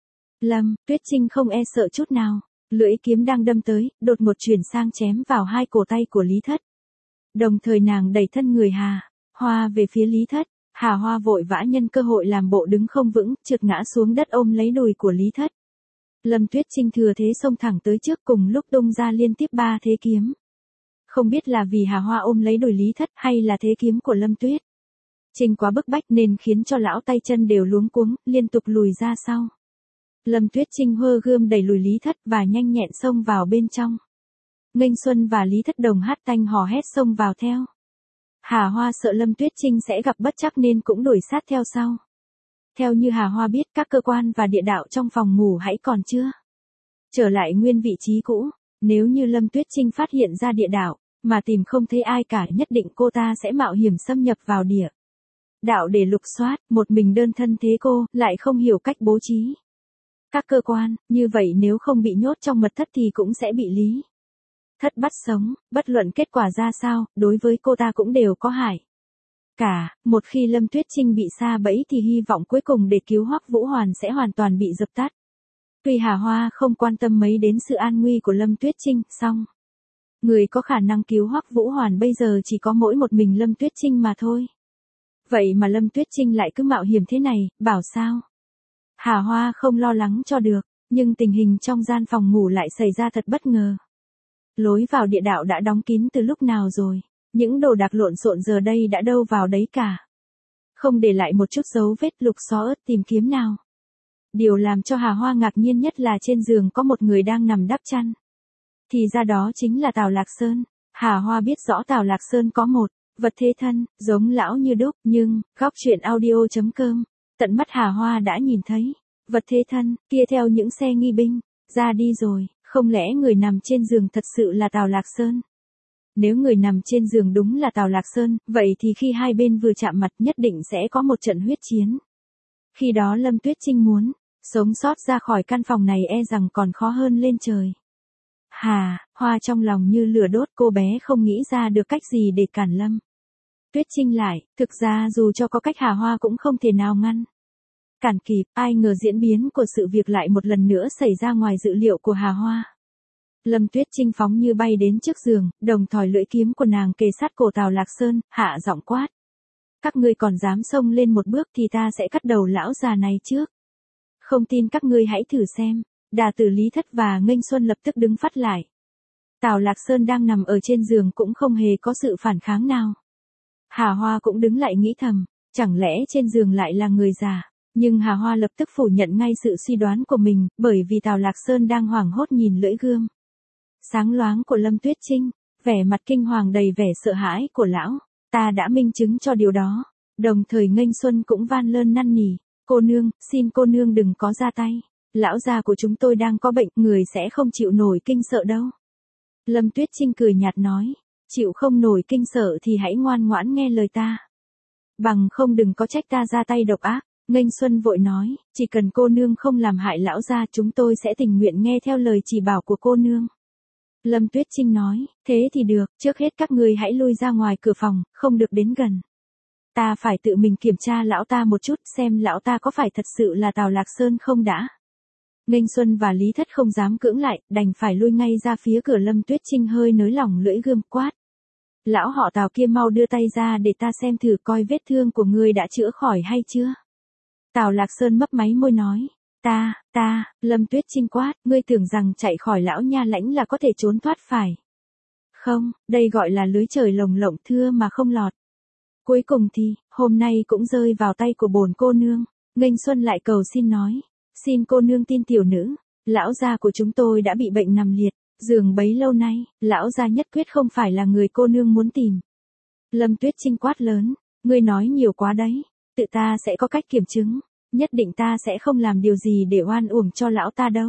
Lâm Tuyết Trinh không e sợ chút nào, lưỡi kiếm đang đâm tới, đột ngột chuyển sang chém vào hai cổ tay của Lý Thất. Đồng thời nàng đẩy thân người Hà Hoa về phía Lý Thất. Hà Hoa vội vã nhân cơ hội làm bộ đứng không vững, trượt ngã xuống đất ôm lấy đùi của Lý Thất. Lâm Tuyết Trinh thừa thế xông thẳng tới trước, cùng lúc tung ra liên tiếp 3 thế kiếm. Không biết là vì Hà Hoa ôm lấy đùi Lý Thất hay là thế kiếm của Lâm Tuyết Trinh quá bức bách nên khiến cho lão tay chân đều luống cuống, liên tục lùi ra sau. Lâm Tuyết Trinh hơ gươm đẩy lùi Lý Thất và nhanh nhẹn xông vào bên trong. Nghênh Xuân và Lý Thất đồng hát tanh hò hét xông vào theo. Hà Hoa sợ Lâm Tuyết Trinh sẽ gặp bất trắc nên cũng đuổi sát theo sau. Theo như Hà Hoa biết, các cơ quan và địa đạo trong phòng ngủ hãy còn chưa trở lại nguyên vị trí cũ. Nếu như Lâm Tuyết Trinh phát hiện ra địa đạo mà tìm không thấy ai cả, nhất định cô ta sẽ mạo hiểm xâm nhập vào địa đạo để lục soát. Một mình đơn thân thế cô lại không hiểu cách bố trí các cơ quan, như vậy nếu không bị nhốt trong mật thất thì cũng sẽ bị Lý Thất bắt sống. Bất luận kết quả ra sao, đối với cô ta cũng đều có hại cả. Một khi Lâm Tuyết Trinh bị sa bẫy thì hy vọng cuối cùng để cứu Hoắc Vũ Hoàn sẽ hoàn toàn bị dập tắt. Tuy Hà Hoa không quan tâm mấy đến sự an nguy của Lâm Tuyết Trinh, song người có khả năng cứu Hoắc Vũ Hoàn bây giờ chỉ có mỗi một mình Lâm Tuyết Trinh mà thôi. Vậy mà Lâm Tuyết Trinh lại cứ mạo hiểm thế này, bảo sao Hà Hoa không lo lắng cho được, nhưng tình hình trong gian phòng ngủ lại xảy ra thật bất ngờ. Lối vào địa đạo đã đóng kín từ lúc nào rồi, những đồ đạc lộn xộn giờ đây đã đâu vào đấy cả. Không để lại một chút dấu vết lục xó ớt tìm kiếm nào. Điều làm cho Hà Hoa ngạc nhiên nhất là trên giường có một người đang nằm đắp chăn. Thì ra đó chính là Tào Lạc Sơn. Hà Hoa biết rõ Tào Lạc Sơn có một vật thế thân, giống lão như đúc, nhưng, góc truyện audio.com, tận mắt Hà Hoa đã nhìn thấy. Vật thế thân, kia theo những xe nghi binh, ra đi rồi, không lẽ người nằm trên giường thật sự là Tào Lạc Sơn? Nếu người nằm trên giường đúng là Tào Lạc Sơn, vậy thì khi hai bên vừa chạm mặt nhất định sẽ có một trận huyết chiến. Khi đó Lâm Tuyết Trinh muốn sống sót ra khỏi căn phòng này e rằng còn khó hơn lên trời. Hà Hoa trong lòng như lửa đốt, cô bé không nghĩ ra được cách gì để cản Lâm Tuyết Trinh lại. Thực ra dù cho có cách Hà Hoa cũng không thể nào ngăn cản kịp. Ai ngờ diễn biến của sự việc lại một lần nữa xảy ra ngoài dự liệu của Hà Hoa. Lâm Tuyết Trinh phóng như bay đến trước giường, đồng thời lưỡi kiếm của nàng kề sát cổ Tào Lạc Sơn, hạ giọng quát. Các ngươi còn dám xông lên một bước thì ta sẽ cắt đầu lão già này trước. Không tin các ngươi hãy thử xem. Đà tử Lý Thất và Nghênh Xuân lập tức đứng phắt lại. Tào Lạc Sơn đang nằm ở trên giường cũng không hề có sự phản kháng nào. Hà Hoa cũng đứng lại nghĩ thầm, chẳng lẽ trên giường lại là người già. Nhưng Hà Hoa lập tức phủ nhận ngay sự suy đoán của mình, bởi vì Tào Lạc Sơn đang hoảng hốt nhìn lưỡi gươm sáng loáng của Lâm Tuyết Trinh, vẻ mặt kinh hoàng đầy vẻ sợ hãi của lão. Ta đã minh chứng cho điều đó. Đồng thời Nghênh Xuân cũng van lơn năn nỉ, cô nương, xin cô nương đừng có ra tay. Lão già của chúng tôi đang có bệnh, người sẽ không chịu nổi kinh sợ đâu. Lâm Tuyết Trinh cười nhạt nói, chịu không nổi kinh sợ thì hãy ngoan ngoãn nghe lời ta. Bằng không đừng có trách ta ra tay độc ác. Nghênh Xuân vội nói, chỉ cần cô nương không làm hại lão gia chúng tôi sẽ tình nguyện nghe theo lời chỉ bảo của cô nương. Lâm Tuyết Trinh nói, thế thì được, trước hết các ngươi hãy lui ra ngoài cửa phòng, không được đến gần. Ta phải tự mình kiểm tra lão ta một chút xem lão ta có phải thật sự là Tào Lạc Sơn không đã. Nghênh Xuân và Lý Thất không dám cưỡng lại, đành phải lui ngay ra phía cửa. Lâm Tuyết Trinh hơi nới lỏng lưỡi gươm quát. Lão họ Tào kia mau đưa tay ra để ta xem thử coi vết thương của ngươi đã chữa khỏi hay chưa. Tào Lạc Sơn mấp máy môi nói. Lâm Tuyết Trinh quát, ngươi tưởng rằng chạy khỏi lão nha lãnh là có thể trốn thoát phải. Không, đây gọi là lưới trời lồng lộng thưa mà không lọt. Cuối cùng thì, hôm nay cũng rơi vào tay của bổn cô nương. Nghênh Xuân lại cầu xin nói. Xin cô nương tin tiểu nữ, lão gia của chúng tôi đã bị bệnh nằm liệt, giường bấy lâu nay, lão gia nhất quyết không phải là người cô nương muốn tìm. Lâm Tuyết Trinh quát lớn, ngươi nói nhiều quá đấy, tự ta sẽ có cách kiểm chứng, nhất định ta sẽ không làm điều gì để oan uổng cho lão ta đâu.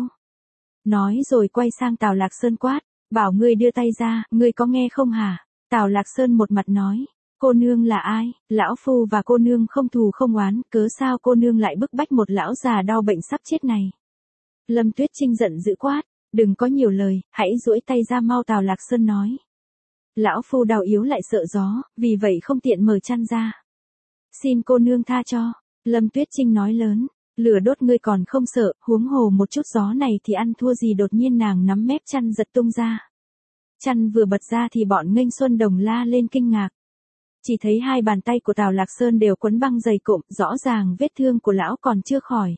Nói rồi quay sang Tào Lạc Sơn quát, bảo ngươi đưa tay ra, ngươi có nghe không hả? Tào Lạc Sơn một mặt nói, cô nương là ai? Lão phu và cô nương không thù không oán, cớ sao cô nương lại bức bách một lão già đau bệnh sắp chết này? Lâm Tuyết Trinh giận dữ quát, đừng có nhiều lời, hãy duỗi tay ra mau. Tào Lạc Sơn nói. Lão phu đau yếu lại sợ gió, vì vậy không tiện mở chăn ra. Xin cô nương tha cho. Lâm Tuyết Trinh nói lớn, lửa đốt ngươi còn không sợ, huống hồ một chút gió này thì ăn thua gì. Đột nhiên nàng nắm mép chăn giật tung ra. Chăn vừa bật ra thì bọn Nghênh Xuân đồng la lên kinh ngạc. Chỉ thấy hai bàn tay của Tào Lạc Sơn đều quấn băng dày cộm, rõ ràng vết thương của lão còn chưa khỏi.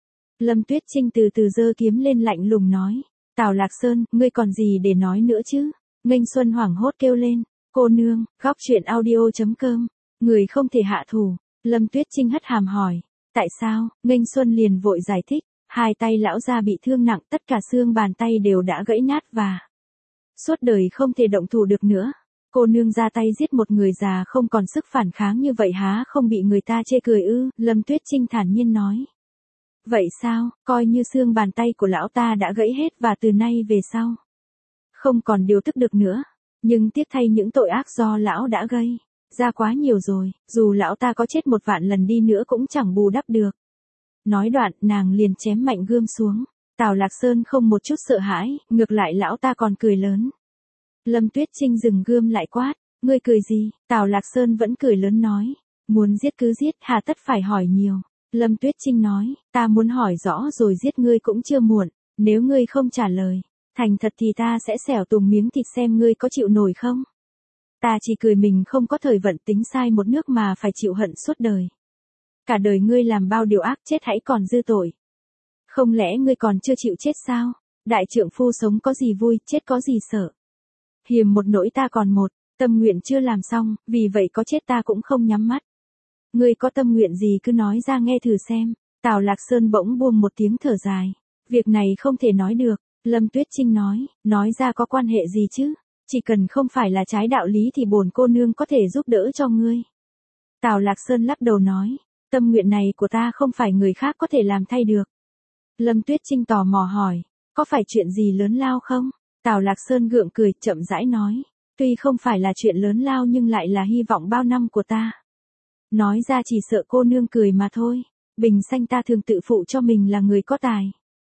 Lâm Tuyết Trinh từ từ giơ kiếm lên lạnh lùng nói, Tào Lạc Sơn, ngươi còn gì để nói nữa chứ? Nghênh Xuân hoảng hốt kêu lên, cô nương, góc truyện audio.com, người không thể hạ thủ. Lâm Tuyết Trinh hất hàm hỏi, tại sao? Nghênh Xuân liền vội giải thích, hai tay lão gia bị thương nặng, tất cả xương bàn tay đều đã gãy nát và suốt đời không thể động thủ được nữa. Cô nương ra tay giết một người già không còn sức phản kháng như vậy há không bị người ta chê cười ư? Lâm Tuyết Trinh thản nhiên nói. Vậy sao, coi như xương bàn tay của lão ta đã gãy hết và từ nay về sau không còn điều tức được nữa. Nhưng tiếc thay những tội ác do lão đã gây ra quá nhiều rồi, dù lão ta có chết 1.000.000 lần đi nữa cũng chẳng bù đắp được. Nói đoạn, nàng liền chém mạnh gươm xuống. Tào Lạc Sơn không một chút sợ hãi, ngược lại lão ta còn cười lớn. Lâm Tuyết Trinh dừng gươm lại quát, ngươi cười gì? Tào Lạc Sơn vẫn cười lớn nói, muốn giết cứ giết, hà tất phải hỏi nhiều. Lâm Tuyết Trinh nói, ta muốn hỏi rõ rồi giết ngươi cũng chưa muộn, nếu ngươi không trả lời, thành thật thì ta sẽ xẻo từng miếng thịt xem ngươi có chịu nổi không. Ta chỉ cười mình không có thời vận tính sai một nước mà phải chịu hận suốt đời. Cả đời ngươi làm bao điều ác, chết hãy còn dư tội. Không lẽ ngươi còn chưa chịu chết sao? Đại trượng phu sống có gì vui, chết có gì sợ. Hiềm một nỗi ta còn một, tâm nguyện chưa làm xong, vì vậy có chết ta cũng không nhắm mắt. Ngươi có tâm nguyện gì cứ nói ra nghe thử xem. Tào Lạc Sơn bỗng buông một tiếng thở dài. Việc này không thể nói được. Lâm Tuyết Trinh nói ra có quan hệ gì chứ? Chỉ cần không phải là trái đạo lý thì bổn cô nương có thể giúp đỡ cho ngươi. Tào Lạc Sơn lắc đầu nói, tâm nguyện này của ta không phải người khác có thể làm thay được. Lâm Tuyết Trinh tò mò hỏi, có phải chuyện gì lớn lao không? Tào Lạc Sơn gượng cười, chậm rãi nói, tuy không phải là chuyện lớn lao nhưng lại là hy vọng bao năm của ta. Nói ra chỉ sợ cô nương cười mà thôi. Bình Xanh ta thường tự phụ cho mình là người có tài.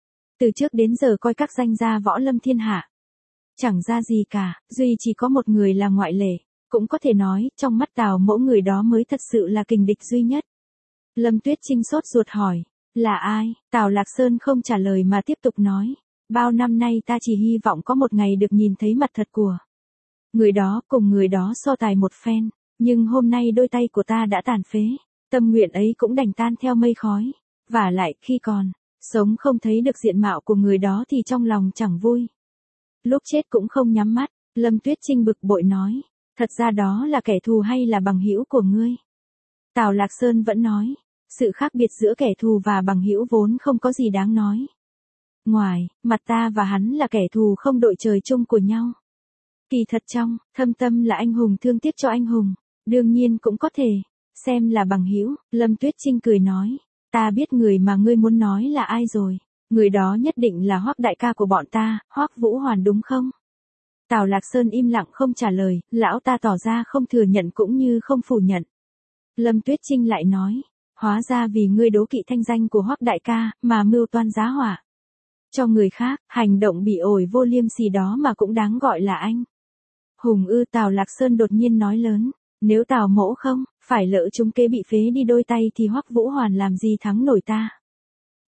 Từ trước đến giờ coi các danh gia võ lâm thiên hạ chẳng ra gì cả, duy chỉ có một người là ngoại lệ. Cũng có thể nói, trong mắt Tào mẫu người đó mới thật sự là kình địch duy nhất. Lâm Tuyết Trinh sốt ruột hỏi, là ai? Tào Lạc Sơn không trả lời mà tiếp tục nói, bao năm nay ta chỉ hy vọng có một ngày được nhìn thấy mặt thật của người đó, cùng người đó so tài một phen. Nhưng hôm nay đôi tay của ta đã tàn phế, tâm nguyện ấy cũng đành tan theo mây khói. Vả lại khi còn sống không thấy được diện mạo của người đó thì trong lòng chẳng vui. Lúc chết cũng không nhắm mắt. Lâm Tuyết Trinh bực bội nói, thật ra đó là kẻ thù hay là bằng hữu của ngươi? Tào Lạc Sơn vẫn nói, sự khác biệt giữa kẻ thù và bằng hữu vốn không có gì đáng nói. Ngoài mặt ta và hắn là kẻ thù không đội trời chung của nhau. Kỳ thật trong thâm tâm là anh hùng thương tiếc cho anh hùng, đương nhiên cũng có thể xem là bằng hữu. Lâm Tuyết Trinh cười nói, ta biết người mà ngươi muốn nói là ai rồi. Người đó nhất định là Hoắc đại ca của bọn ta, Hoắc Vũ Hoàn đúng không? Tào Lạc Sơn im lặng không trả lời, lão ta tỏ ra không thừa nhận cũng như không phủ nhận. Lâm Tuyết Trinh lại nói, hóa ra vì ngươi đố kỵ thanh danh của Hoắc đại ca mà mưu toan giá họa cho người khác, hành động bị ổi vô liêm sỉ đó mà cũng đáng gọi là anh hùng ư? Tào Lạc Sơn đột nhiên nói lớn, nếu Tào mẫu không phải lỡ chúng kế bị phế đi đôi tay thì Hoắc Vũ Hoàn làm gì thắng nổi ta.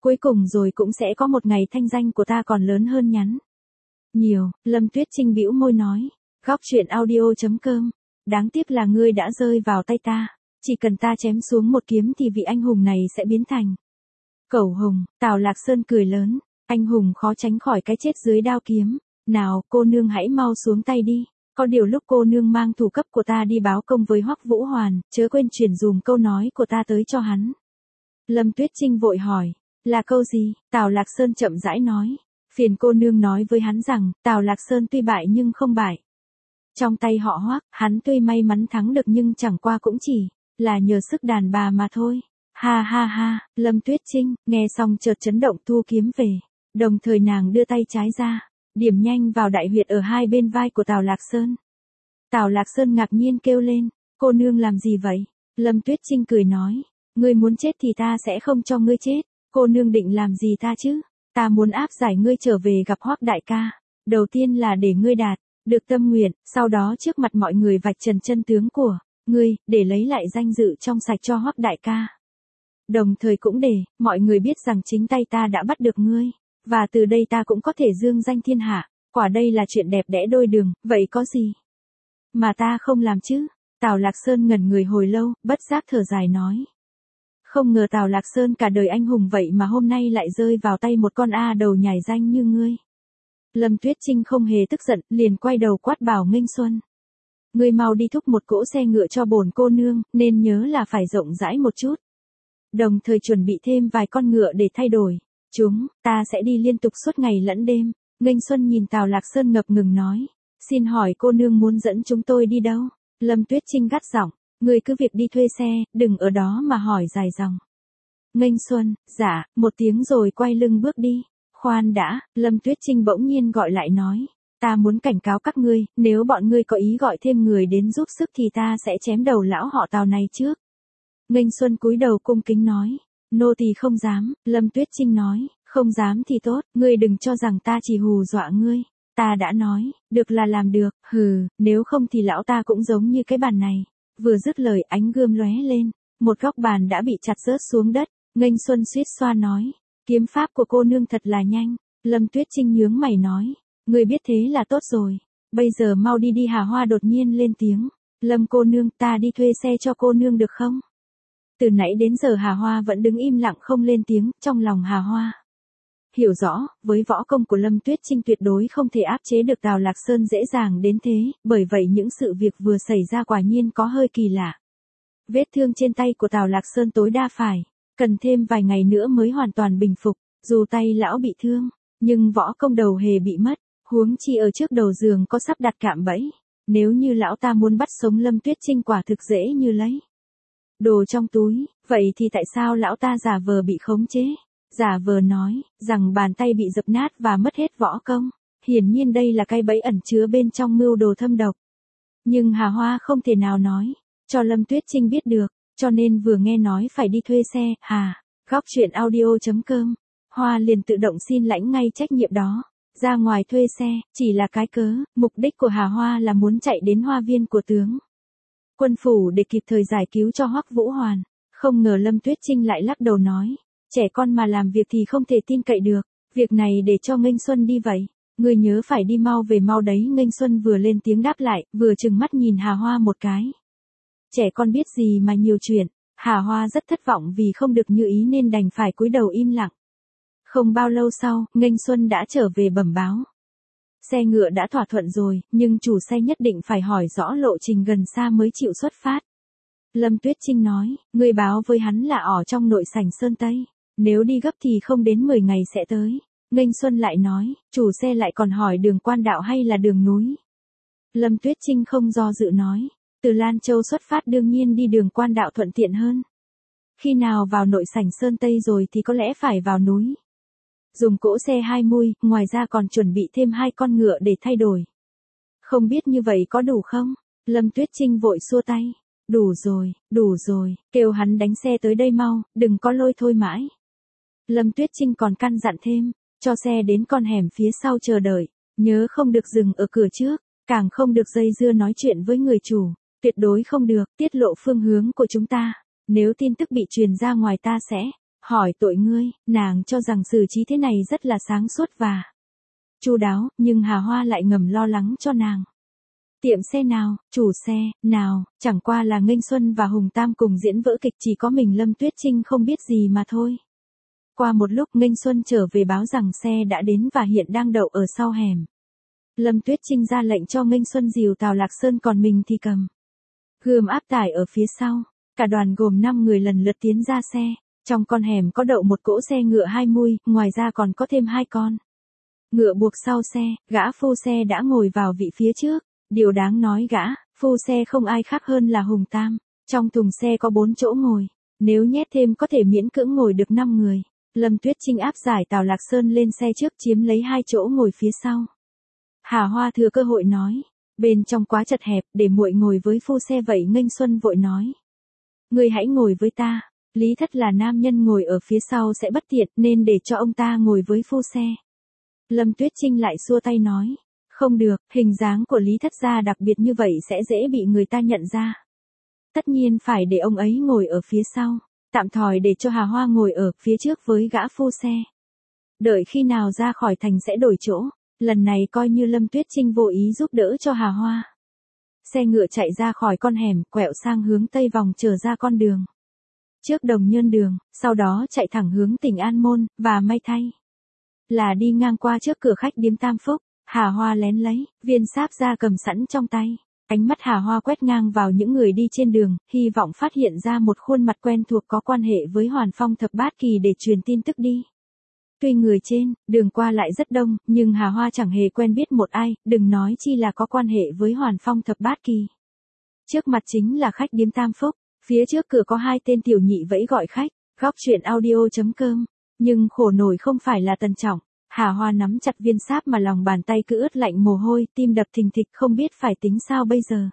Cuối cùng rồi cũng sẽ có một ngày thanh danh của ta còn lớn hơn nhắn nhiều. Lâm Tuyết Trinh bĩu môi nói. Góc truyện audio.com. Đáng tiếc là ngươi đã rơi vào tay ta. Chỉ cần ta chém xuống một kiếm thì vị anh hùng này sẽ biến thành cẩu hùng. Tào Lạc Sơn cười lớn. Anh hùng khó tránh khỏi cái chết dưới đao kiếm. Nào, cô nương hãy mau xuống tay đi. Có điều lúc cô nương mang thủ cấp của ta đi báo công với Hoắc Vũ Hoàn, chớ quên truyền dùm câu nói của ta tới cho hắn. Lâm Tuyết Trinh vội hỏi. Là câu gì? Tào Lạc Sơn chậm rãi nói. Phiền cô nương nói với hắn rằng, Tào Lạc Sơn tuy bại nhưng không bại. Trong tay họ Hoắc, hắn tuy may mắn thắng được nhưng chẳng qua cũng chỉ là nhờ sức đàn bà mà thôi. Ha ha ha, Lâm Tuyết Trinh, nghe xong chợt chấn động thu kiếm về. Đồng thời nàng đưa tay trái ra, điểm nhanh vào đại huyệt ở hai bên vai của Tào Lạc Sơn. Tào Lạc Sơn ngạc nhiên kêu lên, cô nương làm gì vậy? Lâm Tuyết Trinh cười nói, ngươi muốn chết thì ta sẽ không cho ngươi chết. Cô nương định làm gì ta chứ? Ta muốn áp giải ngươi trở về gặp Hoắc đại ca. Đầu tiên là để ngươi đạt được tâm nguyện, sau đó trước mặt mọi người vạch trần chân tướng của ngươi, để lấy lại danh dự trong sạch cho Hoắc đại ca. Đồng thời cũng để mọi người biết rằng chính tay ta đã bắt được ngươi, và từ đây ta cũng có thể dương danh thiên hạ. Quả đây là chuyện đẹp đẽ đôi đường, vậy có gì mà ta không làm chứ? Tào Lạc Sơn ngẩn người hồi lâu, bất giác thở dài nói. Không ngờ Tào Lạc Sơn cả đời anh hùng vậy mà hôm nay lại rơi vào tay một con A đầu nhảy danh như ngươi. Lâm Tuyết Trinh không hề tức giận, liền quay đầu quát bảo Nghênh Xuân. Ngươi mau đi thúc một cỗ xe ngựa cho bổn cô nương, nên nhớ là phải rộng rãi một chút. Đồng thời chuẩn bị thêm vài con ngựa để thay đổi. Ta sẽ đi liên tục suốt ngày lẫn đêm. Nghênh Xuân nhìn Tào Lạc Sơn ngập ngừng nói. Xin hỏi cô nương muốn dẫn chúng tôi đi đâu? Lâm Tuyết Trinh gắt giọng. Ngươi cứ việc đi thuê xe, đừng ở đó mà hỏi dài dòng. Nghênh Xuân, dạ, một tiếng rồi quay lưng bước đi. Khoan đã, Lâm Tuyết Trinh bỗng nhiên gọi lại nói. Ta muốn cảnh cáo các ngươi, nếu bọn ngươi có ý gọi thêm người đến giúp sức thì ta sẽ chém đầu lão họ Tào này trước. Nghênh Xuân cúi đầu cung kính nói. Nô tỳ không dám. Lâm Tuyết Trinh nói. Không dám thì tốt, ngươi đừng cho rằng ta chỉ hù dọa ngươi. Ta đã nói, được là làm được, hừ, nếu không thì lão ta cũng giống như cái bàn này. Vừa dứt lời ánh gươm lóe lên, một góc bàn đã bị chặt rớt xuống đất. Nghênh Xuân suýt xoa nói. Kiếm pháp của cô nương thật là nhanh. Lâm Tuyết Trinh nhướng mày nói. Ngươi biết thế là tốt rồi. Bây giờ mau đi đi. Hà Hoa đột nhiên lên tiếng. Lâm cô nương, ta đi thuê xe cho cô nương được không? Từ nãy đến giờ Hà Hoa vẫn đứng im lặng không lên tiếng. Trong lòng Hà Hoa hiểu rõ, với võ công của Lâm Tuyết Trinh tuyệt đối không thể áp chế được Tào Lạc Sơn dễ dàng đến thế, bởi vậy những sự việc vừa xảy ra quả nhiên có hơi kỳ lạ. Vết thương trên tay của Tào Lạc Sơn tối đa phải cần thêm vài ngày nữa mới hoàn toàn bình phục, dù tay lão bị thương, nhưng võ công đầu hề bị mất, huống chi ở trước đầu giường có sắp đặt cạm bẫy. Nếu như lão ta muốn bắt sống Lâm Tuyết Trinh quả thực dễ như lấy đồ trong túi, vậy thì tại sao lão ta giả vờ bị khống chế? Giả vờ nói rằng bàn tay bị dập nát và mất hết võ công. Hiển nhiên đây là cái bẫy ẩn chứa bên trong mưu đồ thâm độc. Nhưng Hà Hoa không thể nào nói cho Lâm Tuyết Trinh biết được, cho nên vừa nghe nói phải đi thuê xe, góc truyện audio.com, Hoa liền tự động xin lãnh ngay trách nhiệm đó. Ra ngoài thuê xe, chỉ là cái cớ, mục đích của Hà Hoa là muốn chạy đến hoa viên của tướng quân phủ để kịp thời giải cứu cho Hoắc Vũ Hoàn. Không ngờ Lâm Tuyết Trinh lại lắc đầu nói. Trẻ con mà làm việc thì không thể tin cậy được, việc này để cho Nghênh Xuân đi vậy. Ngươi nhớ phải đi mau về mau đấy. Nghênh Xuân vừa lên tiếng đáp lại, vừa trừng mắt nhìn Hà Hoa một cái. Trẻ con biết gì mà nhiều chuyện. Hà Hoa rất thất vọng vì không được như ý nên đành phải cúi đầu im lặng. Không bao lâu sau, Nghênh Xuân đã trở về bẩm báo. Xe ngựa đã thỏa thuận rồi, nhưng chủ xe nhất định phải hỏi rõ lộ trình gần xa mới chịu xuất phát. Lâm Tuyết Trinh nói, ngươi báo với hắn là ở trong nội sảnh Sơn Tây. Nếu đi gấp thì không đến 10 ngày sẽ tới. Nghênh Xuân lại nói, chủ xe lại còn hỏi đường quan đạo hay là đường núi. Lâm Tuyết Trinh không do dự nói, từ Lan Châu xuất phát đương nhiên đi đường quan đạo thuận tiện hơn. Khi nào vào nội sảnh Sơn Tây rồi thì có lẽ phải vào núi. Dùng cỗ xe 2 mui, ngoài ra còn chuẩn bị thêm 2 con ngựa để thay đổi. Không biết như vậy có đủ không? Lâm Tuyết Trinh vội xua tay. Đủ rồi, kêu hắn đánh xe tới đây mau, đừng có lôi thôi mãi. Lâm Tuyết Trinh còn căn dặn thêm, cho xe đến con hẻm phía sau chờ đợi, nhớ không được dừng ở cửa trước, càng không được dây dưa nói chuyện với người chủ, tuyệt đối không được tiết lộ phương hướng của chúng ta, nếu tin tức bị truyền ra ngoài ta sẽ hỏi tội ngươi, nàng cho rằng xử trí thế này rất là sáng suốt và chu đáo, nhưng Hà Hoa lại ngầm lo lắng cho nàng. Tiệm xe nào, chủ xe, nào, chẳng qua là Nghênh Xuân và Hùng Tam cùng diễn vỡ kịch, chỉ có mình Lâm Tuyết Trinh không biết gì mà thôi. Qua một lúc Nghênh Xuân trở về báo rằng xe đã đến và hiện đang đậu ở sau hẻm. Lâm Tuyết Trinh ra lệnh cho Nghênh Xuân dìu Tào Lạc Sơn, còn mình thì cầm gươm áp tải ở phía sau. Cả đoàn gồm 5 người lần lượt tiến ra xe. Trong con hẻm có đậu một cỗ xe ngựa 2 mui, ngoài ra còn có thêm 2 con ngựa buộc sau xe. Gã phu xe đã ngồi vào vị phía trước. Điều đáng nói gã phu xe không ai khác hơn là Hùng Tam. Trong thùng xe có 4 chỗ ngồi, nếu nhét thêm có thể miễn cưỡng ngồi được 5 người. Lâm Tuyết Trinh áp giải Tào Lạc Sơn lên xe trước, chiếm lấy 2 chỗ ngồi phía sau. Hà Hoa thừa cơ hội nói, bên trong quá chật hẹp, để muội ngồi với phu xe vậy. Nghênh Xuân vội nói, ngươi hãy ngồi với ta. Lý Thất là nam nhân, ngồi ở phía sau sẽ bất tiện, nên để cho ông ta ngồi với phu xe. Lâm Tuyết Trinh lại xua tay nói, không được, hình dáng của Lý Thất gia đặc biệt như vậy sẽ dễ bị người ta nhận ra. Tất nhiên phải để ông ấy ngồi ở phía sau, tạm thời để cho Hà Hoa ngồi ở phía trước với gã phu xe. Đợi khi nào ra khỏi thành sẽ đổi chỗ. Lần này coi như Lâm Tuyết Trinh vô ý giúp đỡ cho Hà Hoa. Xe ngựa chạy ra khỏi con hẻm, quẹo sang hướng tây vòng trở ra con đường trước Đồng Nhơn đường, sau đó chạy thẳng hướng tỉnh An Môn, và may thay là đi ngang qua trước cửa khách điếm Tam Phúc. Hà Hoa lén lấy viên sáp ra cầm sẵn trong tay. Ánh mắt Hà Hoa quét ngang vào những người đi trên đường, hy vọng phát hiện ra một khuôn mặt quen thuộc có quan hệ với Hoàn Phong Thập Bát Kỳ để truyền tin tức đi. Tuy người trên đường qua lại rất đông, nhưng Hà Hoa chẳng hề quen biết một ai, đừng nói chi là có quan hệ với Hoàn Phong Thập Bát Kỳ. Trước mặt chính là khách điếm Tam Phúc, phía trước cửa có 2 tên tiểu nhị vẫy gọi khách. Góc truyện audio.com. Nhưng khổ nổi không phải là Tần Trọng. Hà Hoa nắm chặt viên sáp mà lòng bàn tay cứ ướt lạnh mồ hôi, tim đập thình thịch, không biết phải tính sao bây giờ.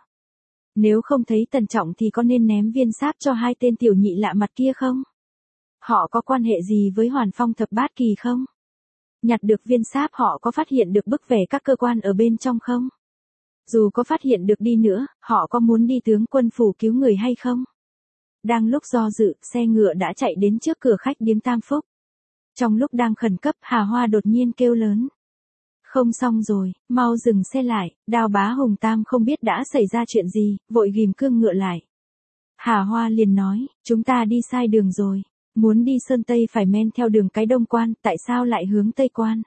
Nếu không thấy Tần Trọng thì có nên ném viên sáp cho 2 tên tiểu nhị lạ mặt kia không? Họ có quan hệ gì với Hoàn Phong Thập Bát Kỳ không? Nhặt được viên sáp họ có phát hiện được bức vẽ các cơ quan ở bên trong không? Dù có phát hiện được đi nữa, họ có muốn đi tướng quân phủ cứu người hay không? Đang lúc do dự, xe ngựa đã chạy đến trước cửa khách điếm Tam Phúc. Trong lúc đang khẩn cấp, Hà Hoa đột nhiên kêu lớn. Không xong rồi, mau dừng xe lại. Đao Bá Hùng Tam không biết đã xảy ra chuyện gì, vội ghim cương ngựa lại. Hà Hoa liền nói, chúng ta đi sai đường rồi. Muốn đi Sơn Tây phải men theo đường cái Đông Quan, tại sao lại hướng Tây Quan?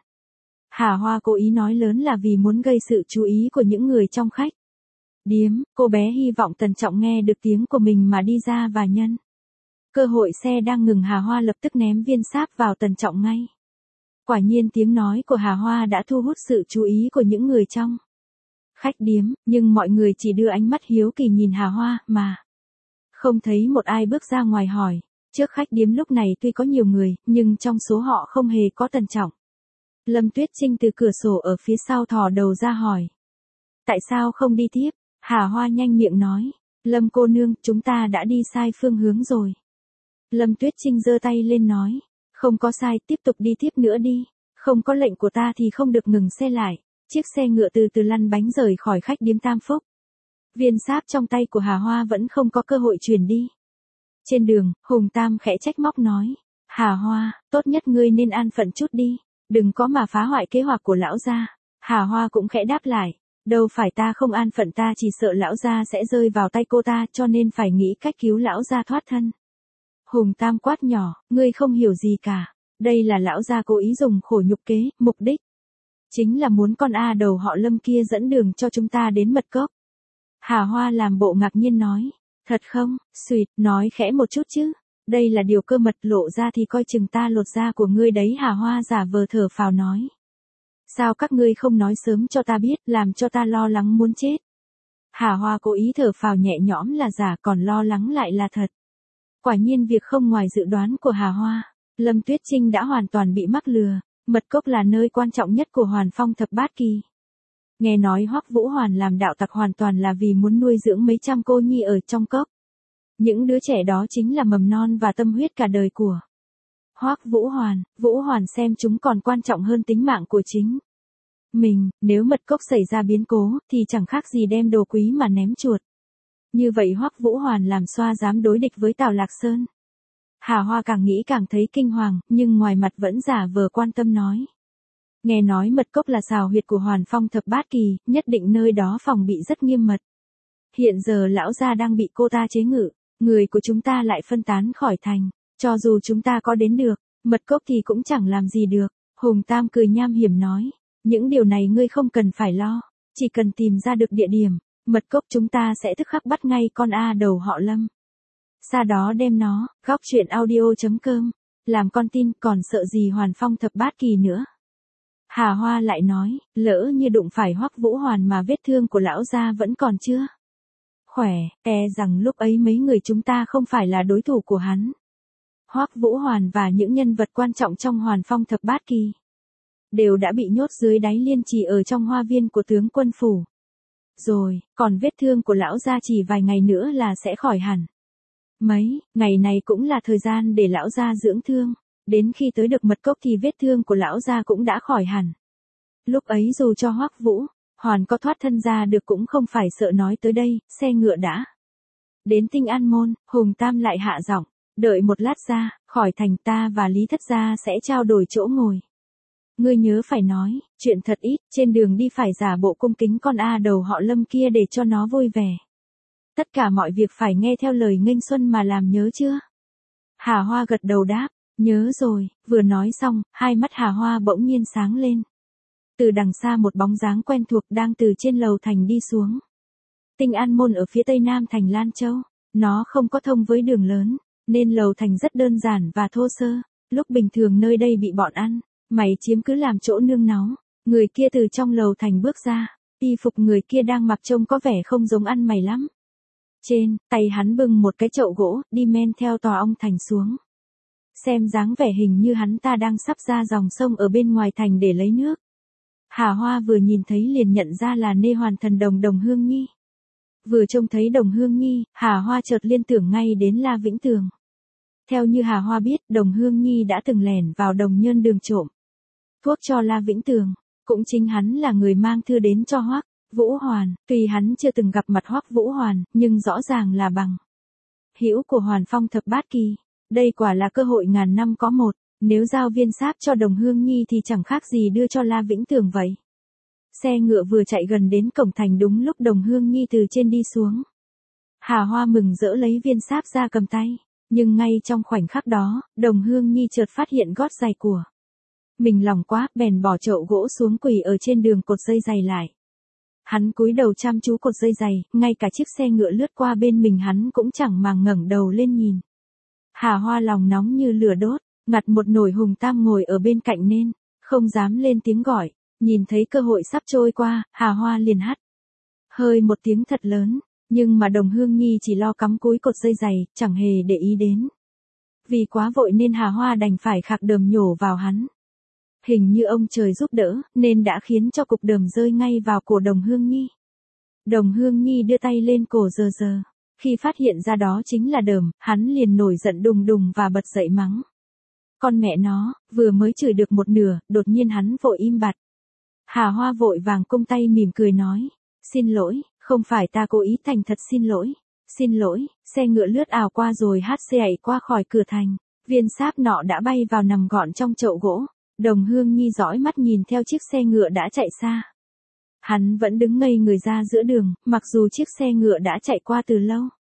Hà Hoa cố ý nói lớn là vì muốn gây sự chú ý của những người trong khách điếm. Cô bé hy vọng Tần Trọng nghe được tiếng của mình mà đi ra và nhân cơ hội xe đang ngừng, Hà Hoa lập tức ném viên sáp vào Tần Trọng ngay. Quả nhiên tiếng nói của Hà Hoa đã thu hút sự chú ý của những người trong khách điếm, nhưng mọi người chỉ đưa ánh mắt hiếu kỳ nhìn Hà Hoa, mà không thấy một ai bước ra ngoài hỏi. Trước khách điếm lúc này tuy có nhiều người, nhưng trong số họ không hề có Tần Trọng. Lâm Tuyết Trinh từ cửa sổ ở phía sau thò đầu ra hỏi. Tại sao không đi tiếp? Hà Hoa nhanh miệng nói. Lâm cô nương, chúng ta đã đi sai phương hướng rồi. Lâm Tuyết Trinh giơ tay lên nói. Không có sai, tiếp tục đi tiếp nữa đi. Không có lệnh của ta thì không được ngừng xe lại. Chiếc xe ngựa từ từ lăn bánh rời khỏi khách điếm Tam Phúc. Viên sáp trong tay của Hà Hoa vẫn không có cơ hội chuyển đi. Trên đường, Hùng Tam khẽ trách móc nói. Hà Hoa, tốt nhất ngươi nên an phận chút đi. Đừng có mà phá hoại kế hoạch của lão gia. Hà Hoa cũng khẽ đáp lại. Đâu phải ta không an phận, ta chỉ sợ lão gia sẽ rơi vào tay cô ta, cho nên phải nghĩ cách cứu lão gia thoát thân. Hùng Tam quát nhỏ, ngươi không hiểu gì cả. Đây là lão gia cố ý dùng khổ nhục kế, mục đích chính là muốn con A đầu họ Lâm kia dẫn đường cho chúng ta đến mật cốc. Hà Hoa làm bộ ngạc nhiên nói. Thật không? Xuyệt, nói khẽ một chút chứ. Đây là điều cơ mật, lộ ra thì coi chừng ta lột da của ngươi đấy. Hà Hoa giả vờ thở phào nói. Sao các ngươi không nói sớm cho ta biết, làm cho ta lo lắng muốn chết. Hà Hoa cố ý thở phào nhẹ nhõm là giả, còn lo lắng lại là thật. Quả nhiên việc không ngoài dự đoán của Hà Hoa. Lâm Tuyết Trinh đã hoàn toàn bị mắc lừa. Mật cốc là nơi quan trọng nhất của Hoàn Phong Thập Bát Kỳ. Nghe nói Hoắc Vũ Hoàn làm đạo tặc hoàn toàn là vì muốn nuôi dưỡng mấy trăm cô nhi ở trong cốc. Những đứa trẻ đó chính là mầm non và tâm huyết cả đời của Hoắc Vũ Hoàn. Vũ Hoàn xem chúng còn quan trọng hơn tính mạng của chính mình. Nếu mật cốc xảy ra biến cố, thì chẳng khác gì đem đồ quý mà ném chuột. Như vậy Hoắc Vũ Hoàn làm xoa dám đối địch với Tào Lạc Sơn. Hà Hoa càng nghĩ càng thấy kinh hoàng, nhưng ngoài mặt vẫn giả vờ quan tâm nói. Nghe nói mật cốc là xào huyệt của Hoàn Phong thập bát kỳ, nhất định nơi đó phòng bị rất nghiêm mật. Hiện giờ lão gia đang bị cô ta chế ngự, người của chúng ta lại phân tán khỏi thành, cho dù chúng ta có đến được, mật cốc thì cũng chẳng làm gì được. Hùng Tam cười nham hiểm nói, những điều này ngươi không cần phải lo, chỉ cần tìm ra được địa điểm, mật cốc chúng ta sẽ tức khắc bắt ngay con A đầu họ Lâm. Sau đó đem nó, góc chuyện audio.com, làm con tin, còn sợ gì Hoàn Phong thập bát kỳ nữa. Hà Hoa lại nói, lỡ như đụng phải Hoắc Vũ Hoàn mà vết thương của lão gia vẫn còn chưa khỏe, rằng lúc ấy mấy người chúng ta không phải là đối thủ của hắn. Hoắc Vũ Hoàn và những nhân vật quan trọng trong Hoàn Phong thập bát kỳ đều đã bị nhốt dưới đáy liên trì ở trong hoa viên của tướng quân phủ. Rồi, còn vết thương của lão gia chỉ vài ngày nữa là sẽ khỏi hẳn. Mấy ngày này cũng là thời gian để lão gia dưỡng thương, đến khi tới được mật cốc thì vết thương của lão gia cũng đã khỏi hẳn. Lúc ấy dù cho Hoắc Vũ Hoàn có thoát thân ra được cũng không phải sợ nói tới đây, xe ngựa đã đến Tinh An Môn. Hùng Tam lại hạ giọng, đợi một lát ra, khỏi thành ta và Lý Thất gia sẽ trao đổi chỗ ngồi. Ngươi nhớ phải nói, chuyện thật ít, trên đường đi phải giả bộ cung kính con A đầu họ Lâm kia để cho nó vui vẻ. Tất cả mọi việc phải nghe theo lời nghênh xuân mà làm, nhớ chưa? Hà Hoa gật đầu đáp, nhớ rồi. Vừa nói xong, hai mắt Hà Hoa bỗng nhiên sáng lên. Từ đằng xa một bóng dáng quen thuộc đang từ trên lầu thành đi xuống. Tinh An Môn ở phía tây nam thành Lan Châu, nó không có thông với đường lớn, nên lầu thành rất đơn giản và thô sơ. Lúc bình thường nơi đây bị bọn ăn mày chiếm cứ làm chỗ nương náu. Người kia từ trong lầu thành bước ra, y phục người kia đang mặc trông có vẻ không giống ăn mày lắm. Trên tay hắn bưng một cái chậu gỗ, đi men theo tòa ong thành xuống. Xem dáng vẻ hình như hắn ta đang sắp ra dòng sông ở bên ngoài thành để lấy nước. Hà Hoa vừa nhìn thấy liền nhận ra là Nê Hoàn Thần Đồng Đồng Hương Nhi. Vừa trông thấy Đồng Hương Nhi, Hà Hoa chợt liên tưởng ngay đến La Vĩnh Tường. Theo như Hà Hoa biết, Đồng Hương Nhi đã từng lẻn vào Đồng Nhơn đường trộm thuốc cho La Vĩnh Tường, cũng chính hắn là người mang thư đến cho Hoắc Vũ Hoàn. Tuy hắn chưa từng gặp mặt Hoắc Vũ Hoàn, nhưng rõ ràng là bằng hữu của Hoàn Phong thập bát kỳ. Đây quả là cơ hội ngàn năm có một, nếu giao viên sáp cho Đồng Hương Nhi thì chẳng khác gì đưa cho La Vĩnh Tường vậy. Xe ngựa vừa chạy gần đến cổng thành đúng lúc Đồng Hương Nhi từ trên đi xuống. Hà Hoa mừng rỡ lấy viên sáp ra cầm tay, nhưng ngay trong khoảnh khắc đó, Đồng Hương Nhi chợt phát hiện gót giày của mình lỏng quá, bèn bỏ chậu gỗ xuống quỳ ở trên đường cột dây giày lại. Hắn cúi đầu chăm chú cột dây giày, ngay cả chiếc xe ngựa lướt qua bên mình hắn cũng chẳng màng ngẩng đầu lên nhìn. Hà Hoa lòng nóng như lửa đốt, ngặt một nồi. Hùng Tam ngồi ở bên cạnh nên không dám lên tiếng gọi. Nhìn thấy cơ hội sắp trôi qua, Hà Hoa liền hắt hơi một tiếng thật lớn, nhưng mà Đồng Hương Nhi chỉ lo cắm cúi cột dây giày, chẳng hề để ý đến. Vì quá vội nên Hà Hoa đành phải khạc đờm nhổ vào hắn. Hình như ông trời giúp đỡ, nên đã khiến cho cục đờm rơi ngay vào cổ Đồng Hương Nhi. Đồng Hương Nhi đưa tay lên cổ giờ. Khi phát hiện ra đó chính là đờm, hắn liền nổi giận đùng đùng và bật dậy mắng. Con mẹ nó, vừa mới chửi được một nửa, đột nhiên hắn vội im bặt. Hà Hoa vội vàng cung tay mỉm cười nói, xin lỗi, không phải ta cố ý, thành thật xin lỗi. Xin lỗi. Xe ngựa lướt ào qua rồi chạy qua khỏi cửa thành. Viên sáp nọ đã bay vào nằm gọn trong chậu gỗ. Đồng Hương Nhi dõi mắt nhìn theo chiếc xe ngựa đã chạy xa. Hắn vẫn đứng ngây người ra giữa đường, mặc dù chiếc xe ngựa đã chạy qua từ lâu.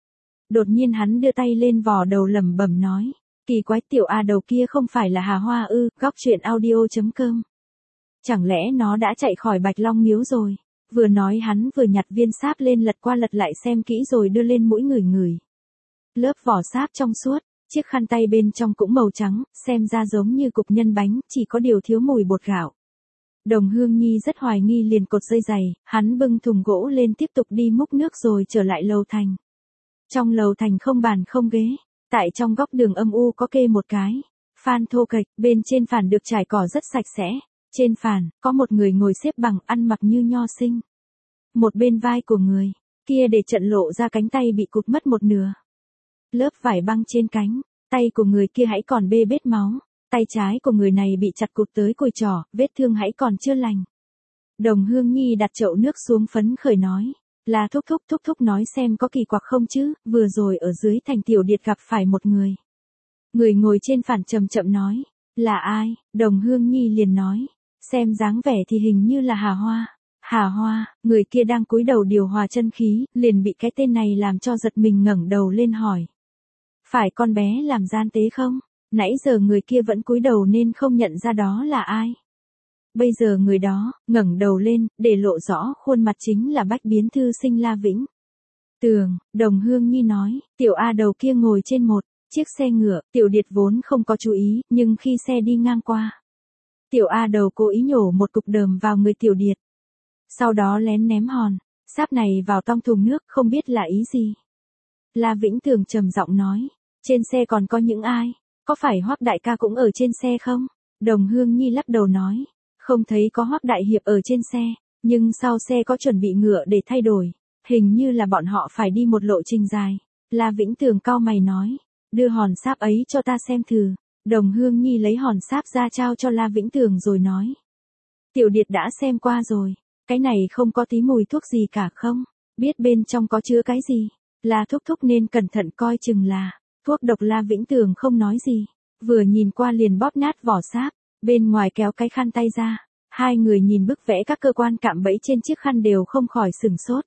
Đột nhiên hắn đưa tay lên vò đầu lẩm bẩm nói, kỳ quái, tiểu A đầu kia không phải là Hà Hoa ư? Góc chuyện audio.com. Chẳng lẽ nó đã chạy khỏi Bạch Long Miếu rồi? Vừa nói hắn vừa nhặt viên sáp lên lật qua lật lại xem kỹ rồi đưa lên mũi ngửi. Lớp vỏ sáp trong suốt, chiếc khăn tay bên trong cũng màu trắng, xem ra giống như cục nhân bánh, chỉ có điều thiếu mùi bột gạo. Đồng Hương Nhi rất hoài nghi liền cột dây giày, hắn bưng thùng gỗ lên tiếp tục đi múc nước rồi trở lại lầu thành. Trong lầu thành không bàn không ghế, tại trong góc đường âm u có kê một cái phàn thô kệch, bên trên phàn được trải cỏ rất sạch sẽ. Trên phàn, có một người ngồi xếp bằng, ăn mặc như nho sinh. Một bên vai của người kia để trận lộ ra cánh tay bị cụt mất một nửa. Lớp vải băng trên cánh tay của người kia hãy còn bê bết máu. Tay trái của người này bị chặt cụt tới cùi trỏ, vết thương hãy còn chưa lành. Đồng Hương Nhi đặt chậu nước xuống phấn khởi nói, là thúc thúc nói xem có kỳ quặc không chứ, vừa rồi ở dưới thành Tiểu Điệt gặp phải một người. Người ngồi trên phản chậm chậm nói. Là ai? Đồng Hương Nhi liền nói. Xem dáng vẻ thì hình như là Hà Hoa. Hà Hoa, người kia đang cúi đầu điều hòa chân khí, liền bị cái tên này làm cho giật mình ngẩng đầu lên hỏi. Phải con bé làm gian tế không? Nãy giờ người kia vẫn cúi đầu nên không nhận ra đó là ai. Bây giờ người đó, ngẩng đầu lên, để lộ rõ khuôn mặt chính là Bách Biến Thư Sinh La Vĩnh Tường. Đồng Hương Nhi nói, tiểu A đầu kia ngồi trên một chiếc xe ngựa, tiểu điệt vốn không có chú ý, nhưng khi xe đi ngang qua, tiểu A đầu cố ý nhổ một cục đờm vào người tiểu điệt. Sau đó lén ném hòn sáp này vào trong thùng nước, không biết là ý gì. La Vĩnh Tường trầm giọng nói, trên xe còn có những ai? Có phải Hoắc đại ca cũng ở trên xe không? Đồng Hương Nhi lắc đầu nói, không thấy có Hoắc đại hiệp ở trên xe, nhưng sau xe có chuẩn bị ngựa để thay đổi, hình như là bọn họ phải đi một lộ trình dài. La Vĩnh Tường cau mày nói, đưa hòn sáp ấy cho ta xem thử. Đồng Hương Nhi lấy hòn sáp ra trao cho La Vĩnh Tường rồi nói, tiểu điệt đã xem qua rồi, cái này không có tí mùi thuốc gì cả không? Biết bên trong có chứa cái gì? Là thúc thúc nên cẩn thận coi chừng là thuốc độc. La Vĩnh Tường không nói gì, vừa nhìn qua liền bóp nát vỏ sáp, bên ngoài kéo cái khăn tay ra. Hai người nhìn bức vẽ các cơ quan cạm bẫy trên chiếc khăn đều không khỏi sửng sốt.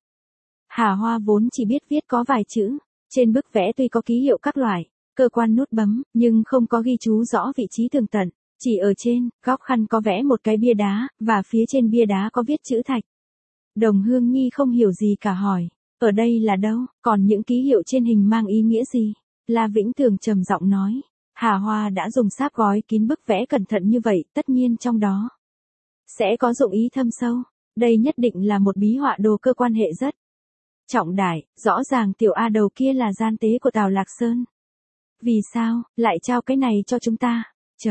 Hà Hoa vốn chỉ biết viết có vài chữ, trên bức vẽ tuy có ký hiệu các loại, cơ quan nút bấm, nhưng không có ghi chú rõ vị trí tường tận, chỉ ở trên góc khăn có vẽ một cái bia đá, và phía trên bia đá có viết chữ thạch. Đồng Hương Nhi không hiểu gì cả hỏi, ở đây là đâu, còn những ký hiệu trên hình mang ý nghĩa gì? La Vĩnh Tường trầm giọng nói, Hà Hoa đã dùng sáp gói kín bức vẽ cẩn thận như vậy, tất nhiên trong đó sẽ có dụng ý thâm sâu. Đây nhất định là một bí họa đồ cơ quan hệ rất trọng đại, rõ ràng tiểu A đầu kia là gian tế của Tào Lạc Sơn. Vì sao, lại trao cái này cho chúng ta?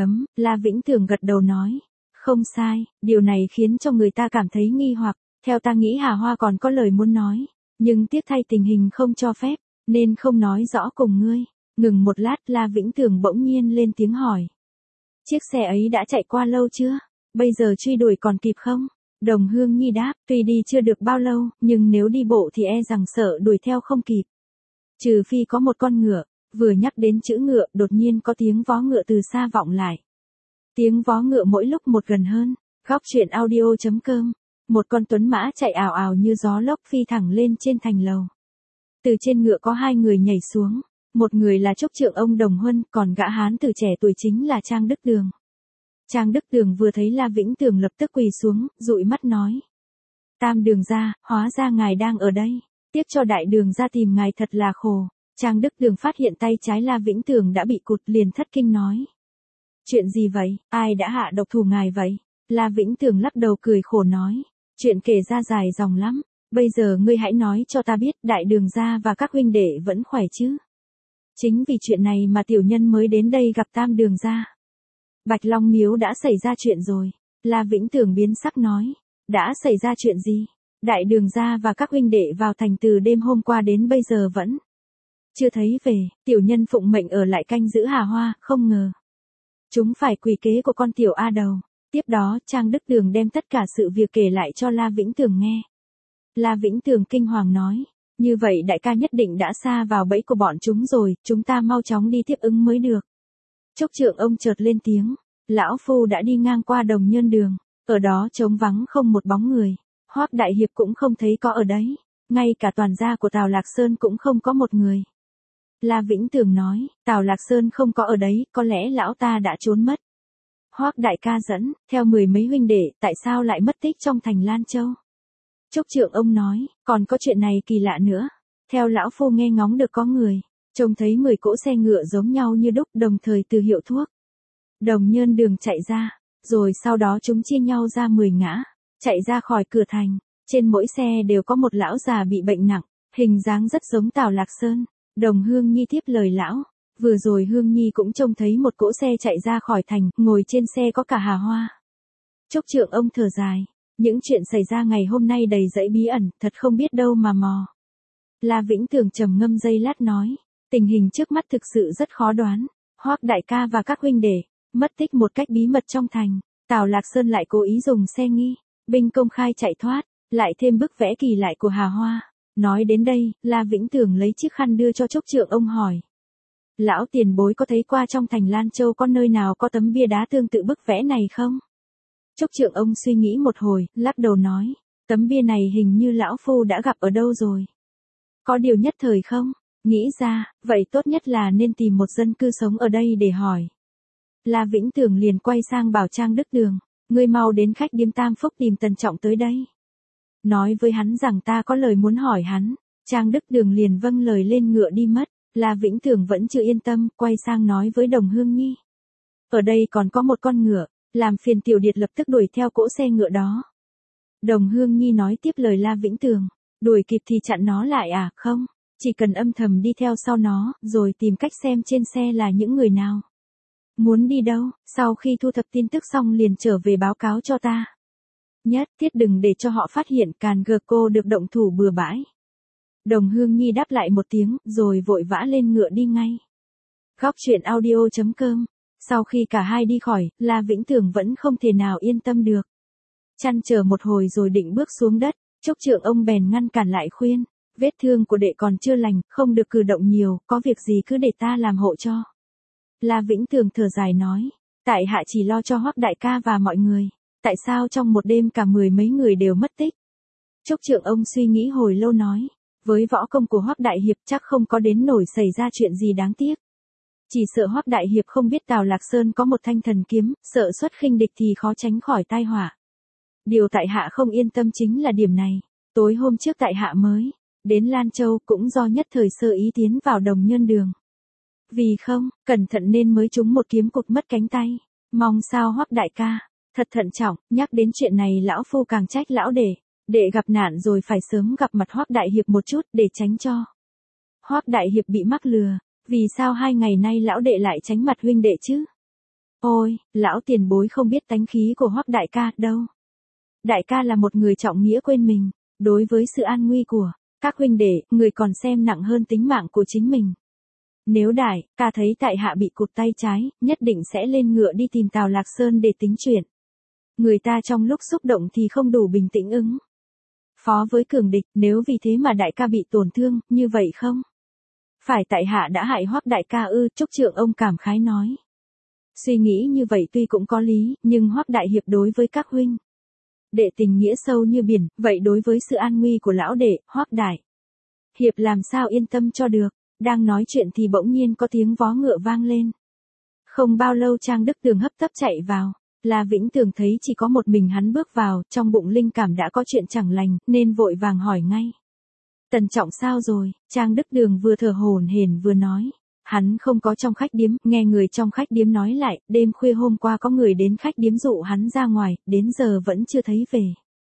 La Vĩnh Tường gật đầu nói, không sai, điều này khiến cho người ta cảm thấy nghi hoặc, theo ta nghĩ Hà Hoa còn có lời muốn nói, nhưng tiếc thay tình hình không cho phép, nên không nói rõ cùng ngươi. Ngừng một lát, La Vĩnh Tường bỗng nhiên lên tiếng hỏi, chiếc xe ấy đã chạy qua lâu chưa? Bây giờ truy đuổi còn kịp không? Đồng Hương Nhi đáp, tuy đi chưa được bao lâu, nhưng nếu đi bộ thì e rằng sợ đuổi theo không kịp. Trừ phi có một con ngựa. Vừa nhắc đến chữ ngựa, đột nhiên có tiếng vó ngựa từ xa vọng lại. Tiếng vó ngựa mỗi lúc một gần hơn. Góc truyện audio.com. Một con tuấn mã chạy ào ào như gió lốc phi thẳng lên trên thành lầu. Từ trên ngựa có hai người nhảy xuống. Một người là Trúc Trượng ông Đồng Huân, còn gã hán tử trẻ tuổi chính là Trang Đức Tường. Trang Đức Tường vừa thấy La Vĩnh Tường lập tức quỳ xuống, dụi mắt nói, Tam đường gia, hóa ra ngài đang ở đây. Tiếc cho đại đường gia tìm ngài thật là khổ. Trang Đức Tường phát hiện tay trái La Vĩnh Tường đã bị cụt, liền thất kinh nói, chuyện gì vậy, ai đã hạ độc thủ ngài vậy? La Vĩnh Tường lắc đầu cười khổ nói, chuyện kể ra dài dòng lắm, bây giờ ngươi hãy nói cho ta biết đại đường gia và các huynh đệ vẫn khỏe chứ? Chính vì chuyện này mà tiểu nhân mới đến đây gặp Tam đường gia. Bạch Long Miếu đã xảy ra chuyện rồi. La Vĩnh Tường biến sắc nói, đã xảy ra chuyện gì? Đại đường gia và các huynh đệ vào thành từ đêm hôm qua đến bây giờ vẫn chưa thấy về. Tiểu nhân phụng mệnh ở lại canh giữ Hà Hoa, không ngờ chúng phải quỳ kế của con tiểu A đầu. Tiếp đó Trang Đức Tường đem tất cả sự việc kể lại cho La Vĩnh Tường nghe. La Vĩnh Tường kinh hoàng nói, như vậy đại ca nhất định đã sa vào bẫy của bọn chúng rồi, chúng ta mau chóng đi tiếp ứng mới được. Trúc Trượng ông chợt lên tiếng, lão phu đã đi ngang qua Đồng Nhơn đường, ở đó trống vắng không một bóng người, Hoắc đại hiệp cũng không thấy có ở đấy, ngay cả toàn gia của Tào Lạc Sơn cũng không có một người. La Vĩnh Tường nói, Tào Lạc Sơn không có ở đấy, có lẽ lão ta đã trốn mất. Hoắc đại ca dẫn theo mười mấy huynh đệ, tại sao lại mất tích trong thành Lan Châu? Trúc Trượng ông nói, còn có chuyện này kỳ lạ nữa. Theo lão phu nghe ngóng được có người trông thấy 10 cỗ xe ngựa giống nhau như đúc, đồng thời từ hiệu thuốc Đồng Nhơn đường chạy ra, rồi sau đó chúng chia nhau ra 10 ngã, chạy ra khỏi cửa thành. Trên mỗi xe đều có một lão già bị bệnh nặng, hình dáng rất giống Tào Lạc Sơn. Đồng Hương Nhi tiếp lời lão, vừa rồi Hương Nhi cũng trông thấy một cỗ xe chạy ra khỏi thành, ngồi trên xe có cả Hà Hoa. Trúc Trượng ông thở dài, những chuyện xảy ra ngày hôm nay đầy dẫy bí ẩn, thật không biết đâu mà mò. La Vĩnh Tường trầm ngâm giây lát nói, tình hình trước mắt thực sự rất khó đoán. Hoắc đại ca và các huynh đệ mất tích một cách bí mật trong thành, Tào Lạc Sơn lại cố ý dùng xe nghi binh công khai chạy thoát, lại thêm bức vẽ kỳ lạ của Hà Hoa. Nói đến đây, La Vĩnh Tường lấy chiếc khăn đưa cho Trúc Trượng ông hỏi, Lão tiền bối có thấy qua trong thành Lan Châu có nơi nào có tấm bia đá tương tự bức vẽ này không? Trúc Trượng ông suy nghĩ một hồi, lắc đầu nói, tấm bia này hình như lão phu đã gặp ở đâu rồi. Có điều nhất thời không? Nghĩ ra, vậy tốt nhất là nên tìm một dân cư sống ở đây để hỏi. La Vĩnh Tường liền quay sang bảo Trang Đức Đường, ngươi mau đến khách điếm Tam Phúc tìm Tần Trọng tới đây. Nói với hắn rằng ta có lời muốn hỏi hắn. Trang Đức Đường liền vâng lời lên ngựa đi mất. La Vĩnh Tường vẫn chưa yên tâm, quay sang nói với Đồng Hương Nhi. Ở đây còn có một con ngựa, làm phiền Tiểu Điệt lập tức đuổi theo cỗ xe ngựa đó. Đồng Hương Nhi nói tiếp lời La Vĩnh Tường, đuổi kịp thì chặn nó lại à? Không, chỉ cần âm thầm đi theo sau nó, rồi tìm cách xem trên xe là những người nào. Muốn đi đâu, sau khi thu thập tin tức xong liền trở về báo cáo cho ta. Nhất thiết đừng để cho họ phát hiện Càn Gờ Cô được động thủ bừa bãi. Đồng Hương Nhi đáp lại một tiếng, rồi vội vã lên ngựa đi ngay. Góc truyện audio.com. Sau khi cả hai đi khỏi, La Vĩnh Tường vẫn không thể nào yên tâm được. Chăn chờ một hồi rồi định bước xuống đất, Trúc Trượng ông bèn ngăn cản lại khuyên, vết thương của đệ còn chưa lành, không được cử động nhiều, có việc gì cứ để ta làm hộ cho. La Vĩnh Tường thở dài nói, tại hạ chỉ lo cho Hoắc đại ca và mọi người, tại sao trong một đêm cả 10 mấy người đều mất tích. Trúc Trượng ông suy nghĩ hồi lâu nói, với võ công của Hoắc đại hiệp chắc không có đến nổi xảy ra chuyện gì đáng tiếc. Chỉ sợ Hoắc đại hiệp không biết Tào Lạc Sơn có một thanh thần kiếm, sợ xuất khinh địch thì khó tránh khỏi tai họa. Điều tại hạ không yên tâm chính là điểm này. Tối hôm trước tại hạ mới đến Lan Châu cũng do nhất thời sơ ý tiến vào Đồng Nhân Đường. Vì không cẩn thận nên mới trúng một kiếm cụt mất cánh tay. Mong sao Hoắc đại ca thật thận trọng, nhắc đến chuyện này lão phu càng trách lão để gặp nạn rồi phải sớm gặp mặt Hoắc đại hiệp một chút để tránh cho Hoắc đại hiệp bị mắc lừa. Vì sao 2 ngày nay lão đệ lại tránh mặt huynh đệ chứ? Ôi, lão tiền bối không biết tánh khí của Hoắc đại ca đâu. Đại ca là một người trọng nghĩa quên mình, đối với sự an nguy của các huynh đệ, người còn xem nặng hơn tính mạng của chính mình. Nếu đại ca thấy tại hạ bị cụt tay trái, nhất định sẽ lên ngựa đi tìm Tào Lạc Sơn để tính chuyện. Người ta trong lúc xúc động thì không đủ bình tĩnh ứng phó với cường địch, nếu vì thế mà đại ca bị tổn thương, như vậy không? Phải tại hạ đã hại Hoắc đại ca ư? Trúc Trượng ông cảm khái nói. Suy nghĩ như vậy tuy cũng có lý, nhưng Hoắc đại hiệp đối với các huynh đệ tình nghĩa sâu như biển, vậy đối với sự an nguy của lão đệ, Hoắc đại hiệp làm sao yên tâm cho được. Đang nói chuyện thì bỗng nhiên có tiếng vó ngựa vang lên. Không bao lâu Trang Đức Tường hấp tấp chạy vào. La Vĩnh Tường thấy chỉ có một mình hắn bước vào, trong bụng linh cảm đã có chuyện chẳng lành, nên vội vàng hỏi ngay. Tần Trọng sao rồi? Trang Đức Đường vừa thở hổn hển vừa nói. Hắn không có trong khách điếm, nghe người trong khách điếm nói lại, đêm khuya hôm qua có người đến khách điếm dụ hắn ra ngoài, đến giờ vẫn chưa thấy về.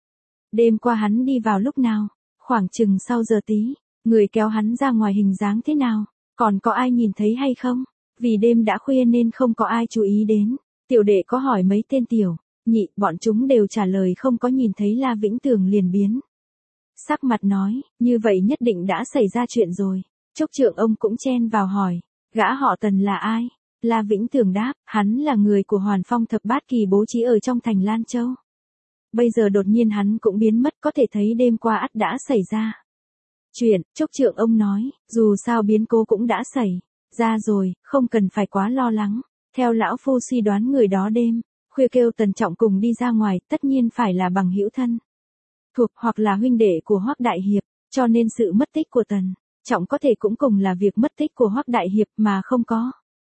Đêm qua hắn đi vào lúc nào? Khoảng chừng sau giờ tí. Người kéo hắn ra ngoài hình dáng thế nào? Còn có ai nhìn thấy hay không? Vì đêm đã khuya nên không có ai chú ý đến. Tiểu đệ có hỏi mấy tên tiểu nhị, bọn chúng đều trả lời không có nhìn thấy. La Vĩnh Tường liền biến sắc mặt nói, như vậy nhất định đã xảy ra chuyện rồi. Trúc Trượng ông cũng chen vào hỏi, gã họ Tần là ai? La Vĩnh Tường đáp, hắn là người của Hoàn Phong Thập Bát Kỳ bố trí ở trong thành Lan Châu. Bây giờ đột nhiên hắn cũng biến mất, có thể thấy đêm qua ắt đã xảy ra chuyện. Trúc Trượng ông nói, dù sao biến cố cũng đã xảy ra rồi, không cần phải quá lo lắng. Theo lão phu suy đoán người đó đêm khuya kêu Tần Trọng cùng đi ra ngoài, tất nhiên phải là bằng hữu thân thuộc hoặc là huynh đệ của Hoắc đại hiệp, cho nên sự mất tích của Tần Trọng có thể cũng cùng là việc mất tích của Hoắc đại hiệp mà không có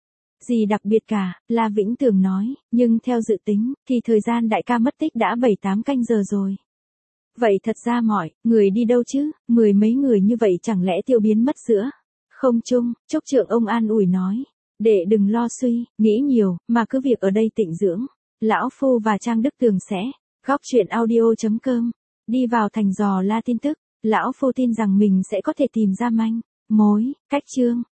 gì đặc biệt cả. La Vĩnh Tường nói, nhưng theo dự tính thì thời gian đại ca mất tích đã 7-8 canh giờ rồi. Vậy thật ra mọi người đi đâu chứ? 10 mấy người như vậy chẳng lẽ tiêu biến mất giữa không trung? Trúc Trượng ông an ủi nói, đệ đừng lo suy nghĩ nhiều, mà cứ việc ở đây tịnh dưỡng. Lão phu và Trang Đức Tường sẽ góc truyện audio.com đi vào thành dò la tin tức. Lão phu tin rằng mình sẽ có thể tìm ra manh mối. Cách chương